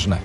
ważne.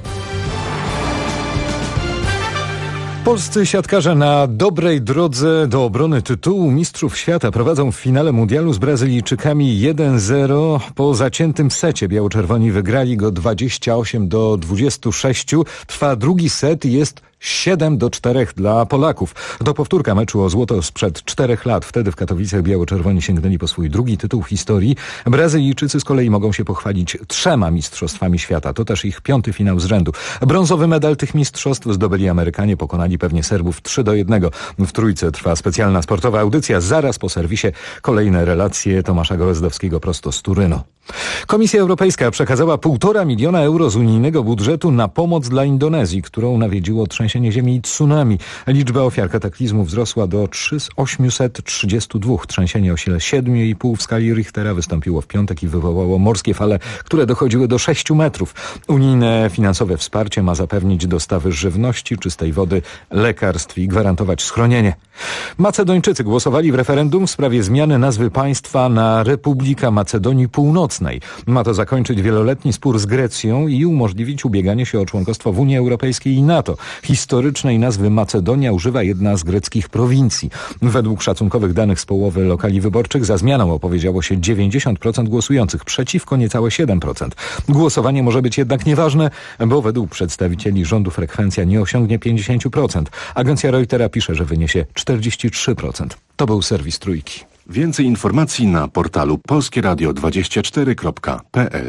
Polscy siatkarze na dobrej drodze do obrony tytułu mistrzów świata prowadzą w finale mundialu z Brazylijczykami 1-0. Po zaciętym secie biało-czerwoni wygrali go 28-26. Trwa drugi set i jest 7-4 dla Polaków. To powtórka meczu o złoto sprzed 4 lat. Wtedy w Katowicach biało-czerwoni sięgnęli po swój drugi tytuł w historii. Brazylijczycy z kolei mogą się pochwalić 3 mistrzostwami świata. To też ich 5. finał z rzędu. Brązowy medal tych mistrzostw zdobyli Amerykanie. Pokonali pewnie Serbów 3-1. W Trójce trwa specjalna sportowa audycja. Zaraz po serwisie kolejne relacje Tomasza Golezdowskiego prosto z Turynu. Komisja Europejska przekazała 1,5 miliona euro z unijnego budżetu na pomoc dla Indonezji, którą nawiedziło trzęsienie ziemi i tsunami. Liczba ofiar kataklizmu wzrosła do 832. Trzęsienie o sile 7,5 w skali Richtera wystąpiło w piątek i wywołało morskie fale, które dochodziły do 6 metrów. Unijne finansowe wsparcie ma zapewnić dostawy żywności, czystej wody, lekarstw i gwarantować schronienie. Macedończycy głosowali w referendum w sprawie zmiany nazwy państwa na Republika Macedonii Północnej. Ma to zakończyć wieloletni spór z Grecją i umożliwić ubieganie się o członkostwo w Unii Europejskiej i NATO. Historycznej nazwy Macedonia używa jedna z greckich prowincji. Według szacunkowych danych z połowy lokali wyborczych za zmianą opowiedziało się 90% głosujących, przeciwko niecałe 7%. Głosowanie może być jednak nieważne, bo według przedstawicieli rządu frekwencja nie osiągnie 50%. Agencja Reutera pisze, że wyniesie 43%. To był serwis Trójki. Więcej informacji na portalu polskieradio24.pl.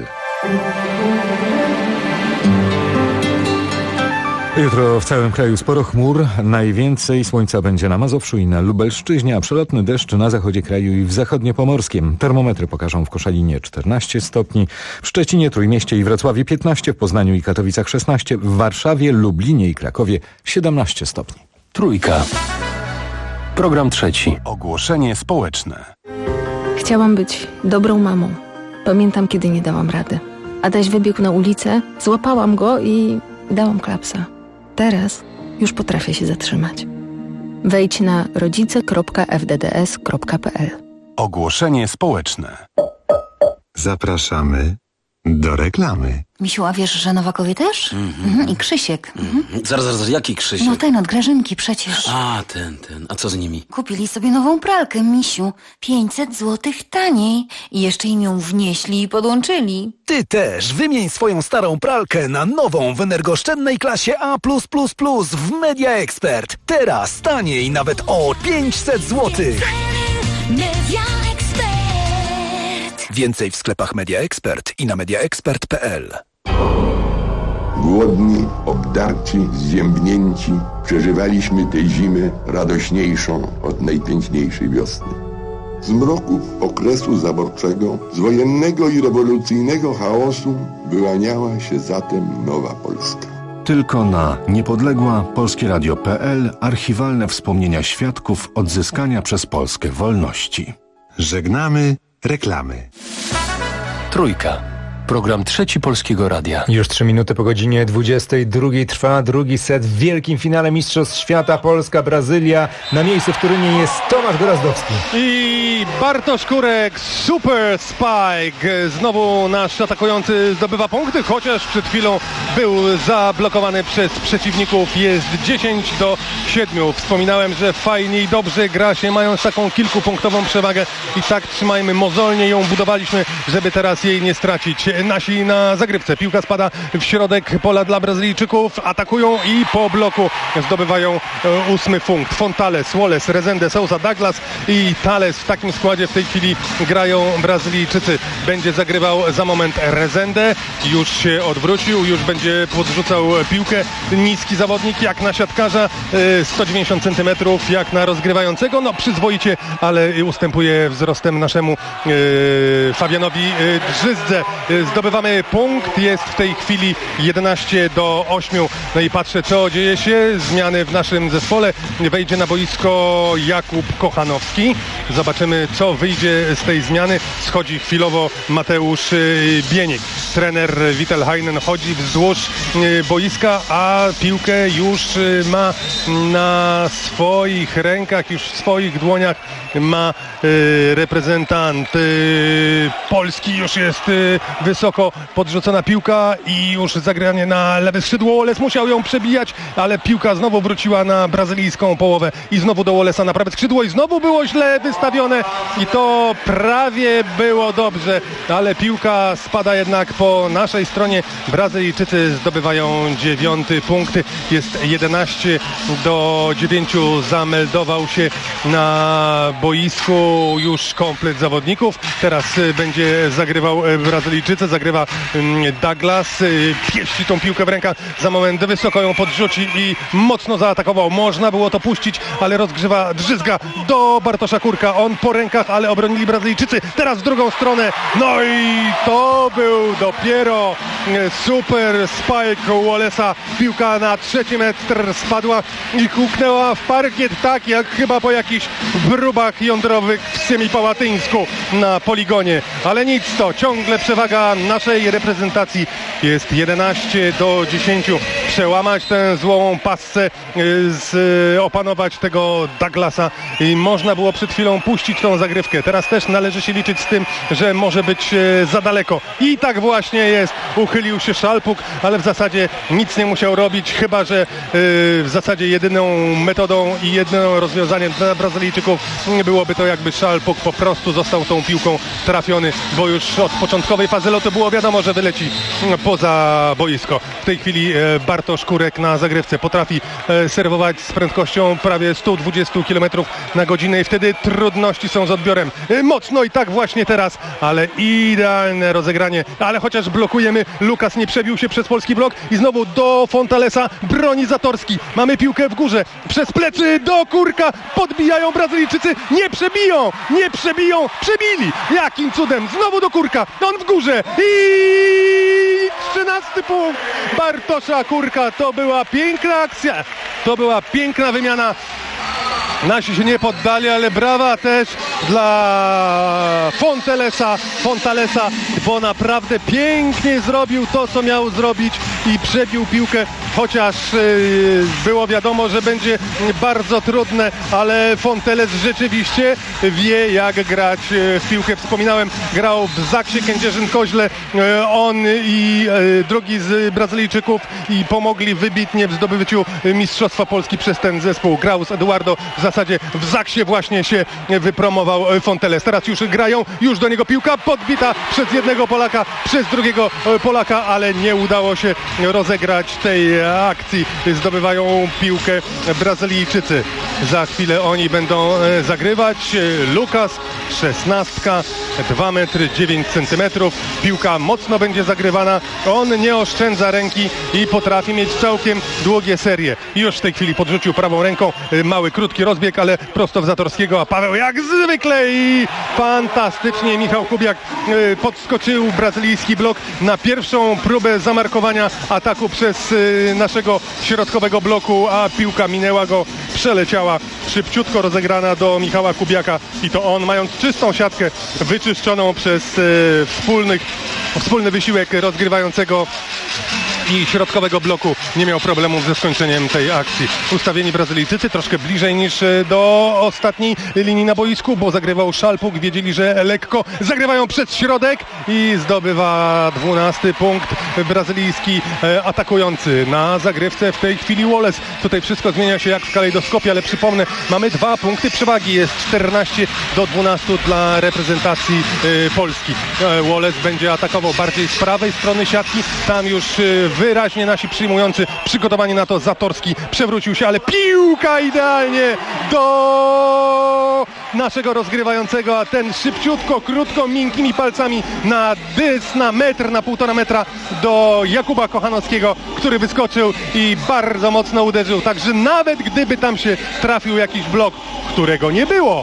Jutro w całym kraju sporo chmur, najwięcej słońca będzie na Mazowszu i na Lubelszczyźnie, a przelotny deszcz na zachodzie kraju i w zachodniopomorskim. Termometry pokażą w Koszalinie 14 stopni, w Szczecinie, Trójmieście i Wrocławiu 15, w Poznaniu i Katowicach 16, w Warszawie, Lublinie i Krakowie 17 stopni. Trójka. Program trzeci. Ogłoszenie społeczne. Chciałam być dobrą mamą. Pamiętam, kiedy nie dałam rady. Adaś wybiegł na ulicę, złapałam go i dałam klapsa. Teraz już potrafię się zatrzymać. Wejdź na rodzice.fdds.pl. Ogłoszenie społeczne. Zapraszamy do reklamy. Misiu, a wiesz, że Nowakowie też? I Krzysiek. Zaraz, jaki Krzysiek? No ten od Grażynki przecież. A, ten. A co z nimi? Kupili sobie nową pralkę, Misiu. 500 złotych taniej. I jeszcze im ją wnieśli i podłączyli. Ty też wymień swoją starą pralkę na nową w energooszczędnej klasie A+++ w Media Expert. Teraz taniej nawet o 500 złotych. Media Expert. Więcej w sklepach Media Expert i na mediaexpert.pl. Głodni, obdarci, zziębnięci, przeżywaliśmy tę zimę radośniejszą od najpiękniejszej wiosny. Z mroków okresu zaborczego, z wojennego i rewolucyjnego chaosu wyłaniała się zatem nowa Polska. Tylko na niepodległa polskieradio.pl archiwalne wspomnienia świadków odzyskania przez Polskę wolności. Żegnamy reklamy. Trójka. Program trzeci Polskiego Radia. Już 3 minuty po godzinie 22 trwa drugi set w wielkim finale Mistrzostw Świata Polska-Brazylia. Na miejscu w Turynie jest Tomasz Golezdowski. I Bartosz Kurek, super spike. Znowu nasz atakujący zdobywa punkty, chociaż przed chwilą był zablokowany przez przeciwników. Jest 10-7. Wspominałem, że fajnie i dobrze gra się, mając taką kilkupunktową przewagę. I tak trzymajmy, mozolnie ją budowaliśmy, żeby teraz jej nie stracić. Nasi na zagrywce. Piłka spada w środek pola dla Brazylijczyków. Atakują i po bloku zdobywają 8 punkt. Fontales, Wallace, Rezende, Sousa, Douglas i Thales. W takim składzie w tej chwili grają Brazylijczycy. Będzie zagrywał za moment Rezende. Już się odwrócił, już będzie podrzucał piłkę. Niski zawodnik jak na siatkarza, 190 cm jak na rozgrywającego. No przyzwoicie, ale ustępuje wzrostem naszemu Fabianowi Drzyzdze. Zdobywamy punkt, jest w tej chwili 11-8. No i patrzę, co dzieje się. Zmiany w naszym zespole. Wejdzie na boisko Jakub Kochanowski. Zobaczymy, co wyjdzie z tej zmiany. Schodzi chwilowo Mateusz Bieniek. trener Wittelheinen chodzi wzdłuż boiska, a piłkę już ma na swoich rękach, już w swoich dłoniach ma reprezentant Polski. Już jest wysoko podrzucona piłka i już zagranie na lewe skrzydło. Wallace musiał ją przebijać, ale piłka znowu wróciła na brazylijską połowę i znowu do Wallace'a na prawe skrzydło i znowu było źle wystawione i to prawie było dobrze, ale piłka spada jednak po naszej stronie. Brazylijczycy zdobywają 9 punkt. Jest 11-9. Zameldował się na boisku już komplet zawodników. Teraz będzie zagrywał Brazylijczycy. Zagrywa Douglas. Pieści tą piłkę w rękach. Za moment wysoko ją podrzuci i mocno zaatakował. Można było to puścić, ale rozgrzewa drzyzga do Bartosza Kurka. On po rękach, ale obronili Brazylijczycy. Teraz w drugą stronę. No i to był dopiero super spike Wallace'a. Piłka na 3 metr spadła i huknęła w parkiet, tak jak chyba po jakichś próbach jądrowych w Semipałatyńsku na poligonie. Ale nic, to ciągle przewaga naszej reprezentacji. Jest 11-10. Przełamać tę złą pasce, opanować tego Douglasa i można było przed chwilą puścić tą zagrywkę. Teraz też należy się liczyć z tym, że może być za daleko. I tak właśnie jest. Uchylił się Szalpuk, ale w zasadzie nic nie musiał robić, chyba że w zasadzie jedyną metodą i jedynym rozwiązaniem dla Brazylijczyków byłoby to, jakby Szalpuk po prostu został tą piłką trafiony, bo już od początkowej fazy lotu było wiadomo, że wyleci poza boisko. W tej chwili Bartosz Kurek na zagrywce potrafi serwować z prędkością prawie 120 km na godzinę i wtedy trudności są z odbiorem. Mocno i tak właśnie teraz, ale idealne rozegranie, ale chociaż blokujemy, Lukas nie przebił się przez polski blok i znowu do Fontalesa, broni Zatorski. Mamy piłkę w górze, przez plecy do Kurka, podbijają Brazylijczycy, nie przebiją, przebili. Jakim cudem, znowu do Kurka, on w górze i 13 punkt Bartosza Kurka. To była piękna akcja, to była piękna wymiana. Nasi się nie poddali, ale brawa też dla Fontalesa, bo naprawdę pięknie zrobił to, co miał zrobić i przebił piłkę, chociaż było wiadomo, że będzie bardzo trudne, ale Fonteles rzeczywiście wie, jak grać w piłkę. Wspominałem, grał w Zaksie Kędzierzyn-Koźle, on i drugi z Brazylijczyków i pomogli wybitnie w zdobyciu Mistrzostwa Polski przez ten zespół. Grał z Eduardo, w zasadzie w Zaksie właśnie się wypromował Fonteles. Teraz już grają, już do niego piłka podbita przez jednego Polaka, przez drugiego Polaka, ale nie udało się rozegrać tej akcji. Zdobywają piłkę Brazylijczycy. Za chwilę oni będą zagrywać. Lukas, 16, 2 metry 9 centymetrów. Piłka mocno będzie zagrywana. On nie oszczędza ręki i potrafi mieć całkiem długie serie. Już w tej chwili podrzucił prawą ręką. Mały, krótki rozbieg, ale prosto w Zatorskiego, a Paweł jak zwykle i fantastycznie Michał Kubiak podskoczył brazylijski blok na pierwszą próbę zamarkowania ataku przez naszego środkowego bloku, a piłka minęła go, przeleciała szybciutko rozegrana do Michała Kubiaka i to on, mając czystą siatkę wyczyszczoną przez wspólny wysiłek rozgrywającego i środkowego bloku, nie miał problemów ze skończeniem tej akcji. Ustawieni Brazylijczycy troszkę bliżej niż do ostatniej linii na boisku, bo zagrywał Szalpuk, wiedzieli, że lekko zagrywają przez środek i zdobywa 12 punkt brazylijski atakujący. Na zagrywce w tej chwili Wallace. Tutaj wszystko zmienia się jak w kalejdoskopie, ale przypomnę, mamy 2 punkty przewagi, jest 14-12 dla reprezentacji Polski. Wallace będzie atakował bardziej z prawej strony siatki, tam już wyraźnie nasi przyjmujący przygotowani na to. Zatorski przewrócił się, ale piłka idealnie do naszego rozgrywającego, a ten szybciutko, krótko, miękkimi palcami na dys, na metr, na 1,5 metra do Jakuba Kochanowskiego, który wyskoczył i bardzo mocno uderzył. Także nawet gdyby tam się trafił jakiś blok, którego nie było,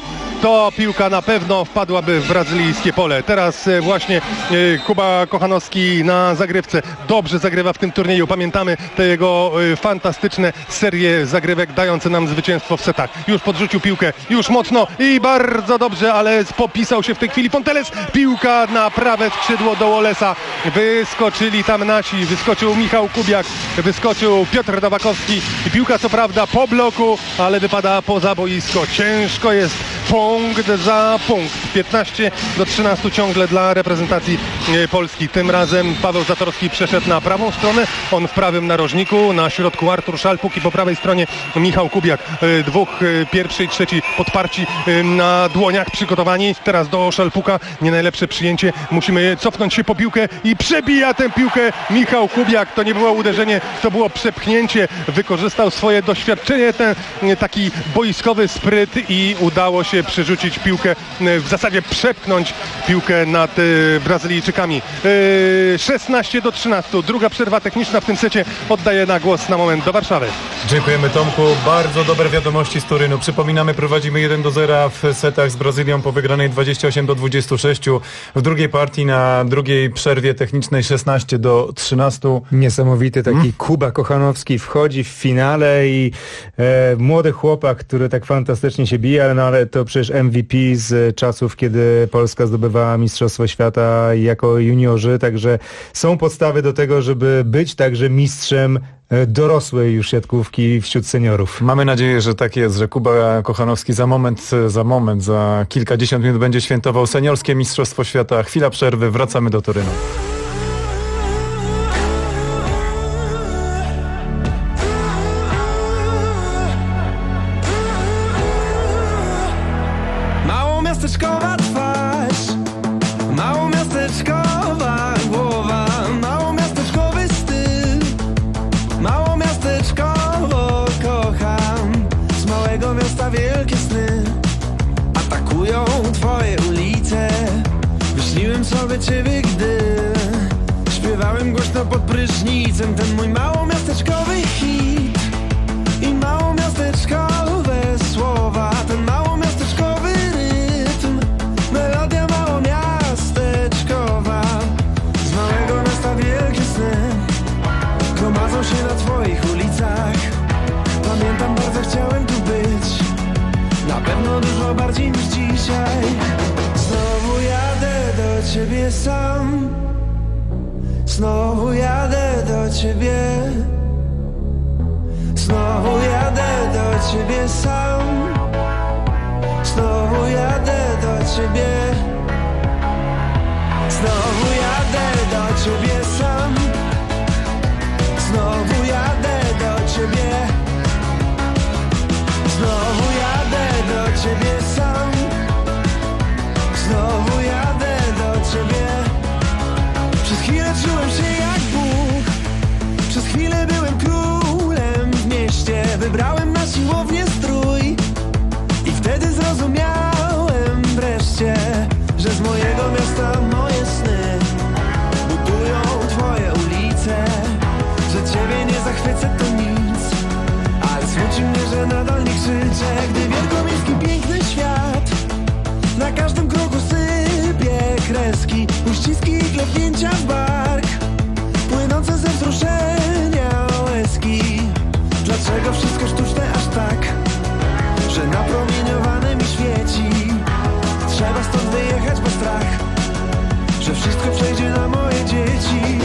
to piłka na pewno wpadłaby w brazylijskie pole. Teraz właśnie Kuba Kochanowski na zagrywce dobrze zagrywa w tym turnieju. Pamiętamy te jego fantastyczne serie zagrywek dające nam zwycięstwo w setach. Już podrzucił piłkę, już mocno i bardzo dobrze, ale popisał się w tej chwili Fonteles. Piłka na prawe skrzydło do Wallace'a. Wyskoczyli tam nasi, wyskoczył Michał Kubiak, wyskoczył Piotr Nowakowski i piłka co prawda po bloku, ale wypada poza boisko. Ciężko jest, punkt za punkt. 15-13 ciągle dla reprezentacji Polski. Tym razem Paweł Zatorski przeszedł na prawą stronę, on w prawym narożniku, na środku Artur Szalpuk i po prawej stronie Michał Kubiak. Dwóch, pierwszy i trzeci podparci na dłoniach, przygotowani. Teraz do Szalpuka, nie najlepsze przyjęcie. Musimy cofnąć się po piłkę i przebija tę piłkę Michał Kubiak. To nie było uderzenie, to było przepchnięcie. Wykorzystał swoje doświadczenie, ten taki boiskowy spryt i udało się przerzucić piłkę, w zasadzie przepchnąć piłkę nad Brazylijczykami. 16-13. Druga przerwa techniczna w tym secie. Oddaję na głos na moment do Warszawy. Dziękujemy, Tomku. Bardzo dobre wiadomości z Turynu. Przypominamy, prowadzimy 1-0 w setach z Brazylią po wygranej 28-26. W drugiej partii na drugiej przerwie technicznej 16-13. Niesamowity taki Kuba Kochanowski wchodzi w finale i młody chłopak, który tak fantastycznie się bije, ale to przecież MVP z czasów, kiedy Polska zdobywała Mistrzostwo Świata jako juniorzy, także są podstawy do tego, żeby być także mistrzem dorosłej już siatkówki wśród seniorów. Mamy nadzieję, że tak jest, że Kuba Kochanowski za kilkadziesiąt minut będzie świętował seniorskie Mistrzostwo Świata. Chwila przerwy, wracamy do Turynu. Miasteczkowa twarz, mało miasteczkowa głowa, mało miasteczkowy styl, mało miasteczkowo kocham. Z małego miasta wielkie sny atakują twoje ulice. Wyśniłem sobie ciebie, gdy śpiewałem głośno pod prysznicem ten mój mało miasteczkowy hit i mało miasteczkowe słowa, ten mało miasteczkowy rytm, melodia mało miasteczkowa. Z małego miasta wielkie sny gromadzą się na twoich ulicach. Pamiętam, bardzo chciałem tu być, na pewno dużo bardziej niż dzisiaj. Znowu jadę do ciebie sam, znowu jadę do ciebie, znowu jadę do ciebie sam, znowu jadę do ciebie, znowu jadę do ciebie sam, znowu jadę do ciebie, znowu jadę do ciebie sam, znowu jadę do ciebie. Przez chwilę czułem się jak Bóg, przez chwilę byłem królem w mieście. Wybrałem na siłownię strój i wtedy zrozumiałem wreszcie, że z mojego miasta moje sny budują twoje ulice. Że ciebie nie zachwycę to nic, ale smuci mnie, że nadal nie krzyczę. Gdy wielkomiejski piękny świat na każdym kroku sypie kreski, uściski i klepnięcia w bark, płynące ze wzruszenia łezki. Dlaczego wszystko sztuczne aż tak, że napromieniowane mi świeci? Trzeba stąd wyjechać, bo strach, że wszystko przejdzie na moje dzieci.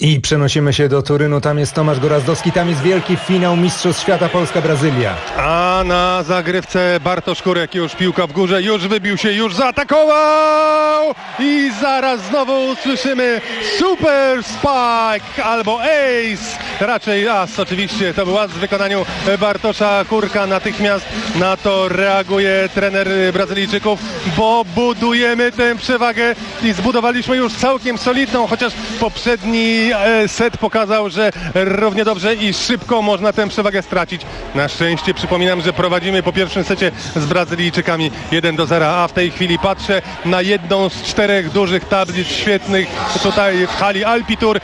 I przenosimy się do Turynu, tam jest Tomasz Gorazdowski, tam jest wielki finał Mistrzostw Świata Polska-Brazylia. A na zagrywce Bartosz Kurek, już piłka w górze, już wybił się, już zaatakował i zaraz znowu słyszymy Super Spike albo Ace, raczej as oczywiście, to był as w wykonaniu Bartosza Kurka. Natychmiast na to reaguje trener Brazylijczyków, bo budujemy tę przewagę i zbudowaliśmy już całkiem solidną, chociaż poprzedni set pokazał, że równie dobrze i szybko można tę przewagę stracić. Na szczęście przypominam, że prowadzimy po pierwszym secie z Brazylijczykami 1-0, a w tej chwili patrzę na jedną z 4 dużych tablic świetnych tutaj w hali Alpitour.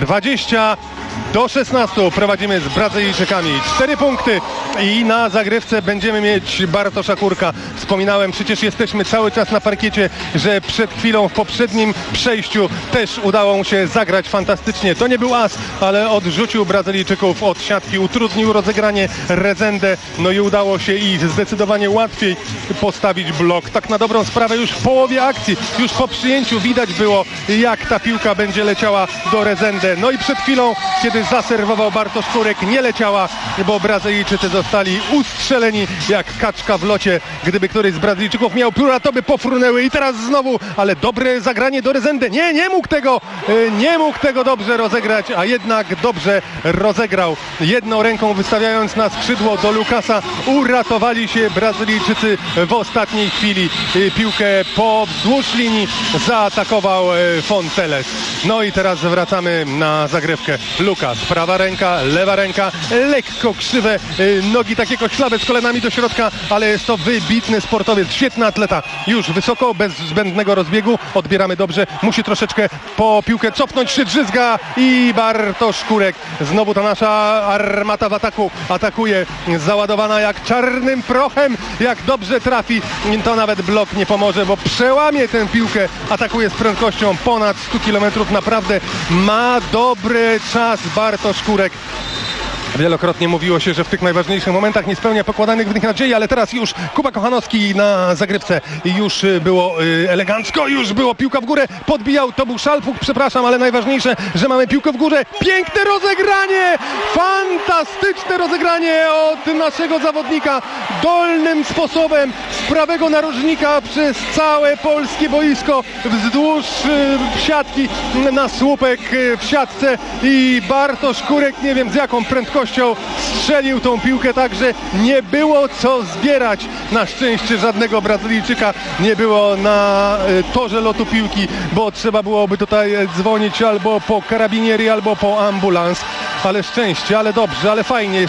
20-16 prowadzimy z Brazylijczykami. 4 punkty i na zagrywce będziemy mieć Bartosza Kurka. Wspominałem, przecież jesteśmy cały czas na parkiecie, że przed chwilą w poprzednim przejściu też udało mu się zagrać fantastycznie. To nie był as, ale odrzucił Brazylijczyków od siatki, utrudnił rozegranie Rezendę, no i udało się i zdecydowanie łatwiej postawić blok. Tak na dobrą sprawę już w połowie akcji, już po przyjęciu widać było, jak ta piłka będzie leciała do Rezendę. No i przed chwilą, kiedy zaserwował Bartosz Kurek, nie leciała, bo Brazylijczycy zostali ustrzeleni jak kaczka w locie. Gdyby któryś z Brazylijczyków miał pióra, to by pofrunęły i teraz znowu, ale dobre zagranie do Rezendę. Nie mógł tego dobrze rozegrać, a jednak dobrze rozegrał. Jedną ręką wystawiając na skrzydło do Lukasa, uratowali się Brazylijczycy w ostatniej chwili. Piłkę wzdłuż linii zaatakował Fonteles. No i teraz wracamy na zagrywkę. Lukas, prawa ręka, lewa ręka, lekko krzywe nogi, takie koślawe z kolanami do środka, ale jest to wybitny sportowiec, świetny atleta. Już wysoko, bez zbędnego rozbiegu, odbieramy dobrze, musi troszeczkę po piłkę cofnąć się, drzyzga i Bartosz Kurek. Znowu ta nasza armata w ataku, atakuje, załadowana jak czarnym prochem, jak dobrze trafi, to nawet blok nie pomoże, bo przełamie tę piłkę, atakuje z prędkością ponad 100 km, naprawdę ma dobry czas Bartosz Kurek. Wielokrotnie mówiło się, że w tych najważniejszych momentach nie spełnia pokładanych w nich nadziei, ale teraz już Kuba Kochanowski na zagrywce. Już było elegancko, już było piłka w górę, podbijał, to był Szalpuk, przepraszam, ale najważniejsze, że mamy piłkę w górze. Piękne rozegranie! Fantastyczne rozegranie od naszego zawodnika. Dolnym sposobem z prawego narożnika przez całe polskie boisko wzdłuż siatki na słupek w siatce i Bartosz Kurek, nie wiem z jaką prędkością strzelił tą piłkę, także nie było co zbierać. Na szczęście żadnego Brazylijczyka nie było na torze lotu piłki, bo trzeba byłoby tutaj dzwonić albo po karabinieri, albo po ambulans. Ale szczęście, ale dobrze, ale fajnie.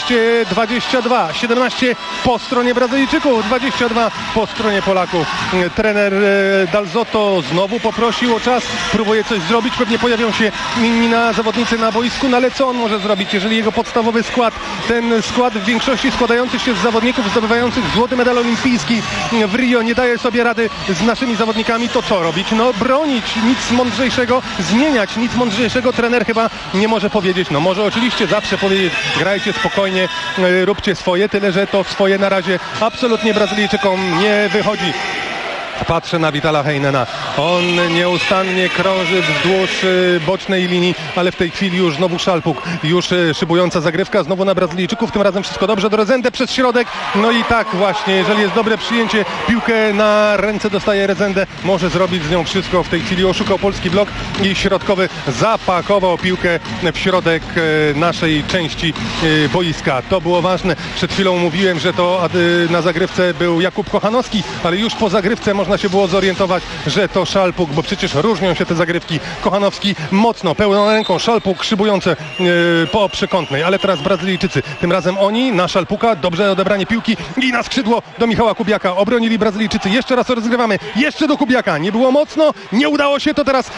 17-22. 17 po stronie Brazylijczyków, 22 po stronie Polaków. Trener Dalzotto znowu poprosił o czas, próbuje coś zrobić. Pewnie pojawią się inni zawodnicy na boisku, no ale co on może zrobić, jeżeli jego podstawowy skład, ten skład w większości składający się z zawodników zdobywających złoty medal olimpijski w Rio, nie daje sobie rady z naszymi zawodnikami, to co robić? No bronić, nic mądrzejszego, zmieniać, nic mądrzejszego trener chyba nie może powiedzieć. No może oczywiście zawsze powiedzieć, grajcie spokojnie, róbcie swoje, tyle że to swoje na razie absolutnie Brazylijczykom nie wychodzi. Patrzę na Vitala Heinena. On nieustannie krąży wzdłuż bocznej linii, ale w tej chwili już znowu Szalpuk. Już szybująca zagrywka, znowu na Brazylijczyków. Tym razem wszystko dobrze do Rezendę przez środek. No i tak właśnie, jeżeli jest dobre przyjęcie, piłkę na ręce dostaje Rezendę. Może zrobić z nią wszystko. W tej chwili oszukał polski blok i środkowy zapakował piłkę w środek naszej części boiska. To było ważne. Przed chwilą mówiłem, że to na zagrywce był Jakub Kochanowski, ale już po zagrywce można się było zorientować, że to Szalpuk, bo przecież różnią się te zagrywki. Kochanowski mocno, pełną ręką, Szalpuk szybujące po przekątnej, ale teraz Brazylijczycy. Tym razem oni na Szalpuka, dobrze odebranie piłki i na skrzydło do Michała Kubiaka. Obronili Brazylijczycy. Jeszcze raz rozgrywamy. Jeszcze do Kubiaka. Nie było mocno, nie udało się, to teraz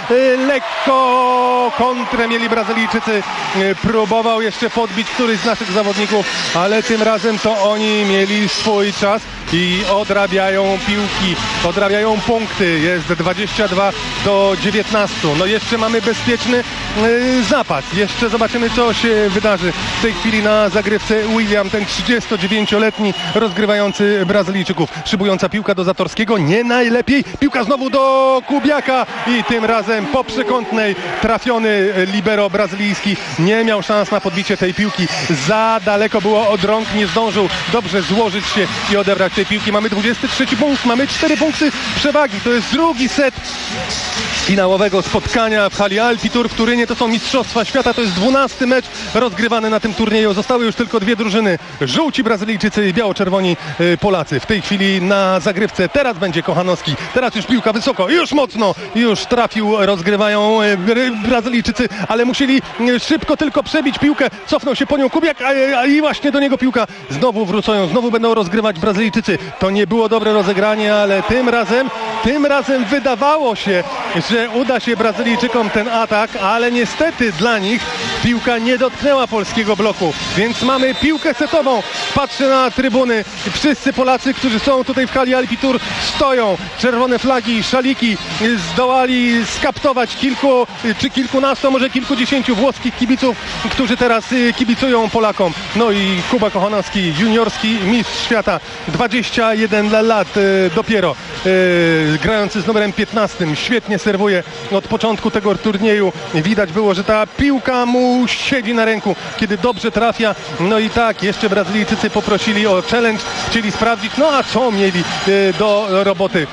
lekko kontrę mieli Brazylijczycy. Próbował jeszcze podbić któryś z naszych zawodników, ale tym razem to oni mieli swój czas. i odrabiają piłki, odrabiają punkty. Jest 22-19. No jeszcze mamy bezpieczny zapas. Jeszcze zobaczymy, co się wydarzy w tej chwili na zagrywce. William, ten 39-letni rozgrywający Brazylijczyków. Szybująca piłka do Zatorskiego, nie najlepiej. Piłka znowu do Kubiaka i tym razem po przekątnej trafiony libero brazylijski nie miał szans na podbicie tej piłki. Za daleko było od rąk, nie zdążył dobrze złożyć się i odebrać tej piłki. Mamy 23 punkt, mamy 4 punkty przewagi. To jest drugi set finałowego spotkania w hali Alpitour w Turynie. To są Mistrzostwa Świata, to jest 12. mecz rozgrywany na tym turnieju. Zostały już tylko dwie drużyny. Żółci Brazylijczycy i biało-czerwoni Polacy. W tej chwili na zagrywce teraz będzie Kochanowski. Teraz już piłka wysoko, już mocno, już trafił, rozgrywają Brazylijczycy, ale musieli szybko tylko przebić piłkę. Cofnął się po nią Kubiak, i właśnie do niego piłka. Znowu wrócą, znowu będą rozgrywać Brazylijczycy. To nie było dobre rozegranie, ale tym razem wydawało się, że uda się Brazylijczykom ten atak, ale niestety dla nich piłka nie dotknęła polskiego bloku, więc mamy piłkę setową. Patrzę na trybuny, wszyscy Polacy, którzy są tutaj w hali Alpitour, stoją. Czerwone flagi, szaliki, zdołali skaptować kilku, czy kilkunastu, a może kilkudziesięciu włoskich kibiców, którzy teraz kibicują Polakom. No i Kuba Kochanowski, juniorski mistrz świata, 21 lat dopiero, grający z numerem 15, świetnie serwuje od początku tego turnieju. Widać było, że ta piłka mu siedzi na ręku, kiedy dobrze trafia. No i tak, jeszcze Brazylijczycy poprosili o challenge, chcieli sprawdzić, no a co mieli do roboty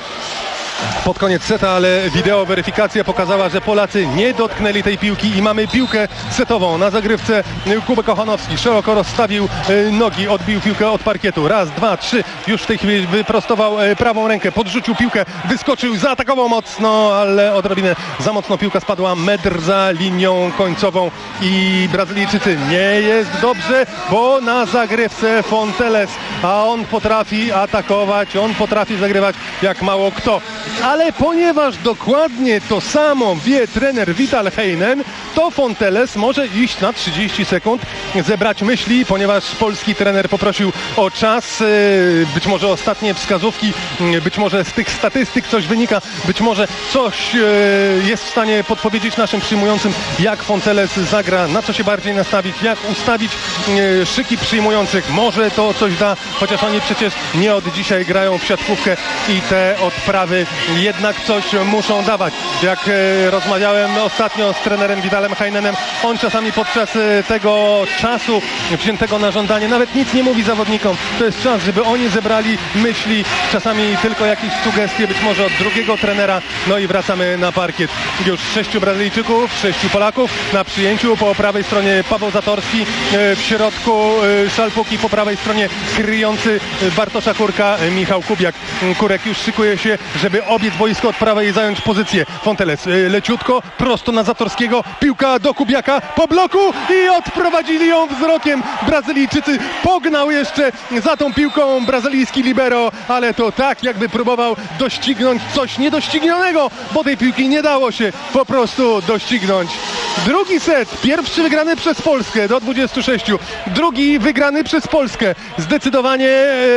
pod koniec seta, ale wideo weryfikacja pokazała, że Polacy nie dotknęli tej piłki i mamy piłkę setową na zagrywce. Kuba Kochanowski szeroko rozstawił nogi, odbił piłkę od parkietu. Raz, dwa, trzy. Już w tej chwili wyprostował prawą rękę, podrzucił piłkę, wyskoczył, zaatakował mocno, ale odrobinę za mocno piłka spadła metr za linią końcową i Brazylijczycy nie jest dobrze, bo na zagrywce Fonteles, a on potrafi atakować, on potrafi zagrywać jak mało kto. Ale ponieważ dokładnie to samo wie trener Vital Heinen, to Fonteles może iść na 30 sekund, zebrać myśli, ponieważ polski trener poprosił o czas, być może ostatnie wskazówki, być może z tych statystyk coś wynika, być może coś jest w stanie podpowiedzieć naszym przyjmującym, jak Fonteles zagra, na co się bardziej nastawić, jak ustawić szyki przyjmujących. Może to coś da, chociaż oni przecież nie od dzisiaj grają w siatkówkę i te odprawy jednak coś muszą dawać. Jak rozmawiałem ostatnio z trenerem Vitalem Heinenem, on czasami podczas tego czasu wziętego na żądanie nawet nic nie mówi zawodnikom. To jest czas, żeby oni zebrali myśli, czasami tylko jakieś sugestie, być może od drugiego trenera. No i wracamy na parkiet. Już 6 Brazylijczyków, 6 Polaków na przyjęciu. Po prawej stronie Paweł Zatorski, w środku Szalpuki, po prawej stronie kryjący Bartosza Kurka Michał Kubiak. Kurek już szykuje się, żeby obiec boisko od prawej i zająć pozycję. Fonteles leciutko, prosto na Zatorskiego, piłka do Kubiaka po bloku i odprowadzili ją wzrokiem Brazylijczycy. Pognał jeszcze za tą piłką brazylijski libero, ale to tak jakby próbował doścignąć coś niedoścignionego, bo tej piłki nie dało się po prostu doścignąć. Drugi set, pierwszy wygrany przez Polskę do 26, drugi wygrany przez Polskę zdecydowanie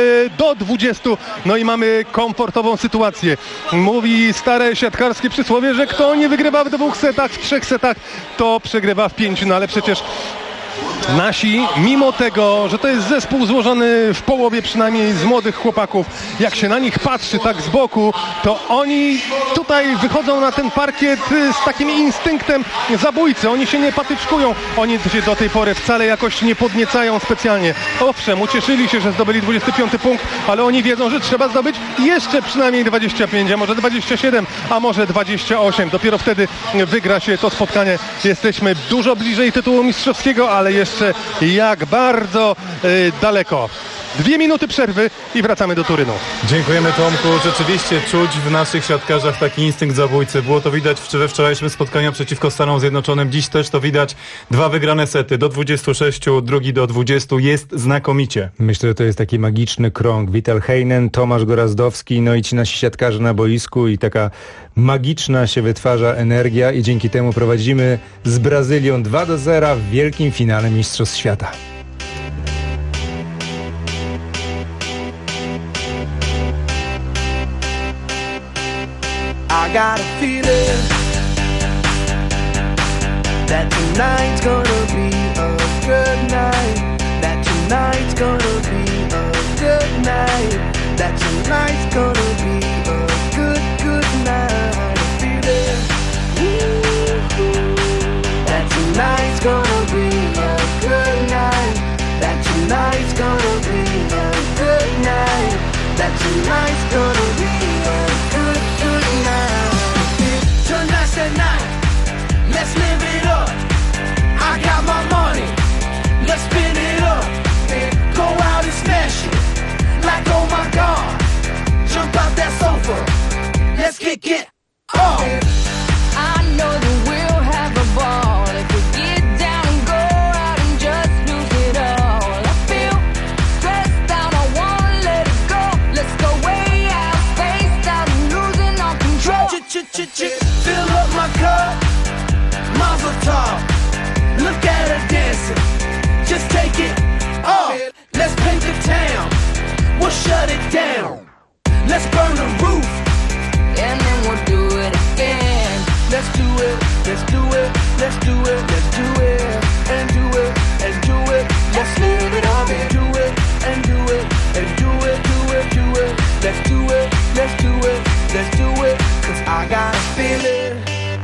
do 20. No i mamy komfortową sytuację. Mówi stare siatkarskie przysłowie, że kto nie wygrywa w 2 setach, w 3 setach, to przegrywa w 5. No ale przecież nasi, mimo tego, że to jest zespół złożony w połowie przynajmniej z młodych chłopaków, jak się na nich patrzy tak z boku, to oni tutaj wychodzą na ten parkiet z takim instynktem zabójcy. Oni się nie patyczkują, oni się do tej pory wcale jakoś nie podniecają specjalnie. Owszem, ucieszyli się, że zdobyli 25 punkt, ale oni wiedzą, że trzeba zdobyć jeszcze przynajmniej 25, a może 27, a może 28. Dopiero wtedy wygra się to spotkanie. Jesteśmy dużo bliżej tytułu mistrzowskiego, ale jeszcze jak bardzo daleko. 2 minuty przerwy i wracamy do Turynu. Dziękujemy, Tomku. Rzeczywiście czuć w naszych siatkarzach taki instynkt zabójcy. Było to widać we wczorajszym spotkaniu przeciwko Stanom Zjednoczonym. Dziś też to widać. 2 wygrane sety do 26, drugi do 20. Jest znakomicie. Myślę, że to jest taki magiczny krąg. Vital Heinen, Tomasz Gorazdowski, no i ci nasi siatkarze na boisku i taka magiczna się wytwarza energia i dzięki temu prowadzimy z Brazylią 2-0 w wielkim finale Mistrzostw Świata. I got a feeling that tonight's gonna be a good night. That tonight's gonna be a good night. That tonight's gonna be a good night. I feel it. That tonight's gonna be a good night. That tonight's gonna be a good night. That tonight's gonna be a good night. Tonight's the night. Let's live it up. I got my money. Let's spin it up. Go out and smash it. Like oh my God. Jump out that sofa. Let's kick it off. I know that we'll have a ball if we get down and go out and just lose it all. I feel stressed out, I wanna let it go. Let's go way out, spaced out and losing all control. Fill up my cup, Mazel tov. Look at her dancing, just take it off. Let's paint the town, we'll shut it down. Let's burn the roof, and then we'll do it again. Let's do it, let's do it, let's do it, let's do it, and do it, and do it. Let's live it up and do it, and do it, and do it, do it, do it. Let's do it, let's do it, let's do it. Cause I got a feeling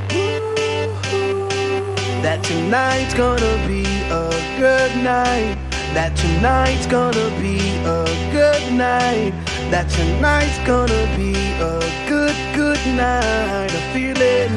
that tonight's gonna be a good night. That tonight's gonna be a good night. That tonight's gonna be a good night. I feel it.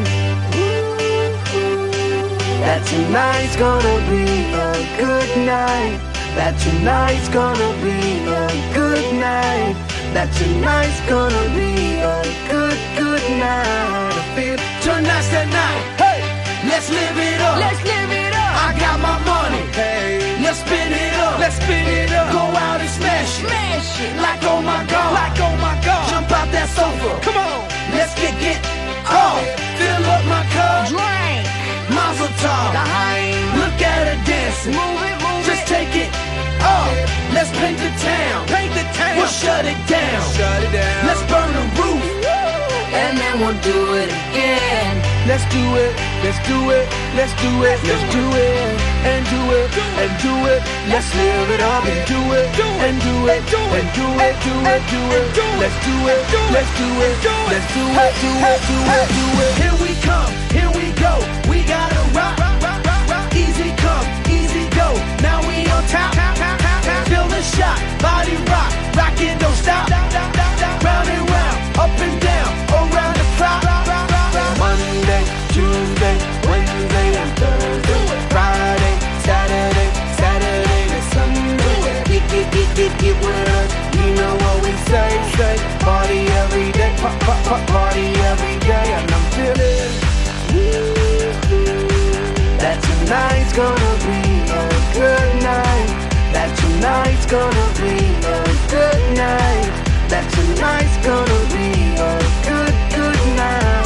That tonight's gonna be a good night. That tonight's gonna be a good night. That tonight's gonna be a good night. I feel tonight's the night. Hey, let's live it up. Let's live it up. I got my money. Hey, let's spin it up. Let's spin it up. Go out and smash it. Smash it. Like oh my God. Like oh my God. Jump out that sofa. Come on. Let's kick it off. Fill up my cup. Drink. Mazel tov. Look at her dancing. Move it, move just it. take it off. Let's paint the town. Paint the town. We'll shut it down. Shut it down. Let's burn the roof. And then we'll do it again. Let's do it, let's do it, let's do it, let's do it, and do it, and do it. Let's live it up and do it, and do it, and do it, do it, do it. Let's do it, let's do it, let's do it, do it, do it, do it. Here we come, here we go. We gotta rock, easy come, easy go. Now we on top, feel the shot, body rock, rock it, don't stop. Round and round, up and down, around the clock. Monday, Tuesday, Wednesday, and Thursday, Friday, Saturday, Saturday to Sunday. Get with us, you know what we say. Party every day, party every day, and I'm feeling that tonight's gonna be a good night. That tonight's gonna be a good night. That tonight's gonna be a good night.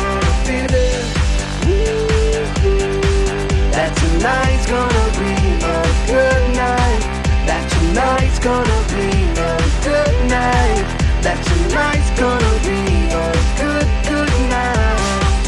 That tonight's gonna be a good night. That tonight's gonna be a good night. That tonight's gonna be a good night.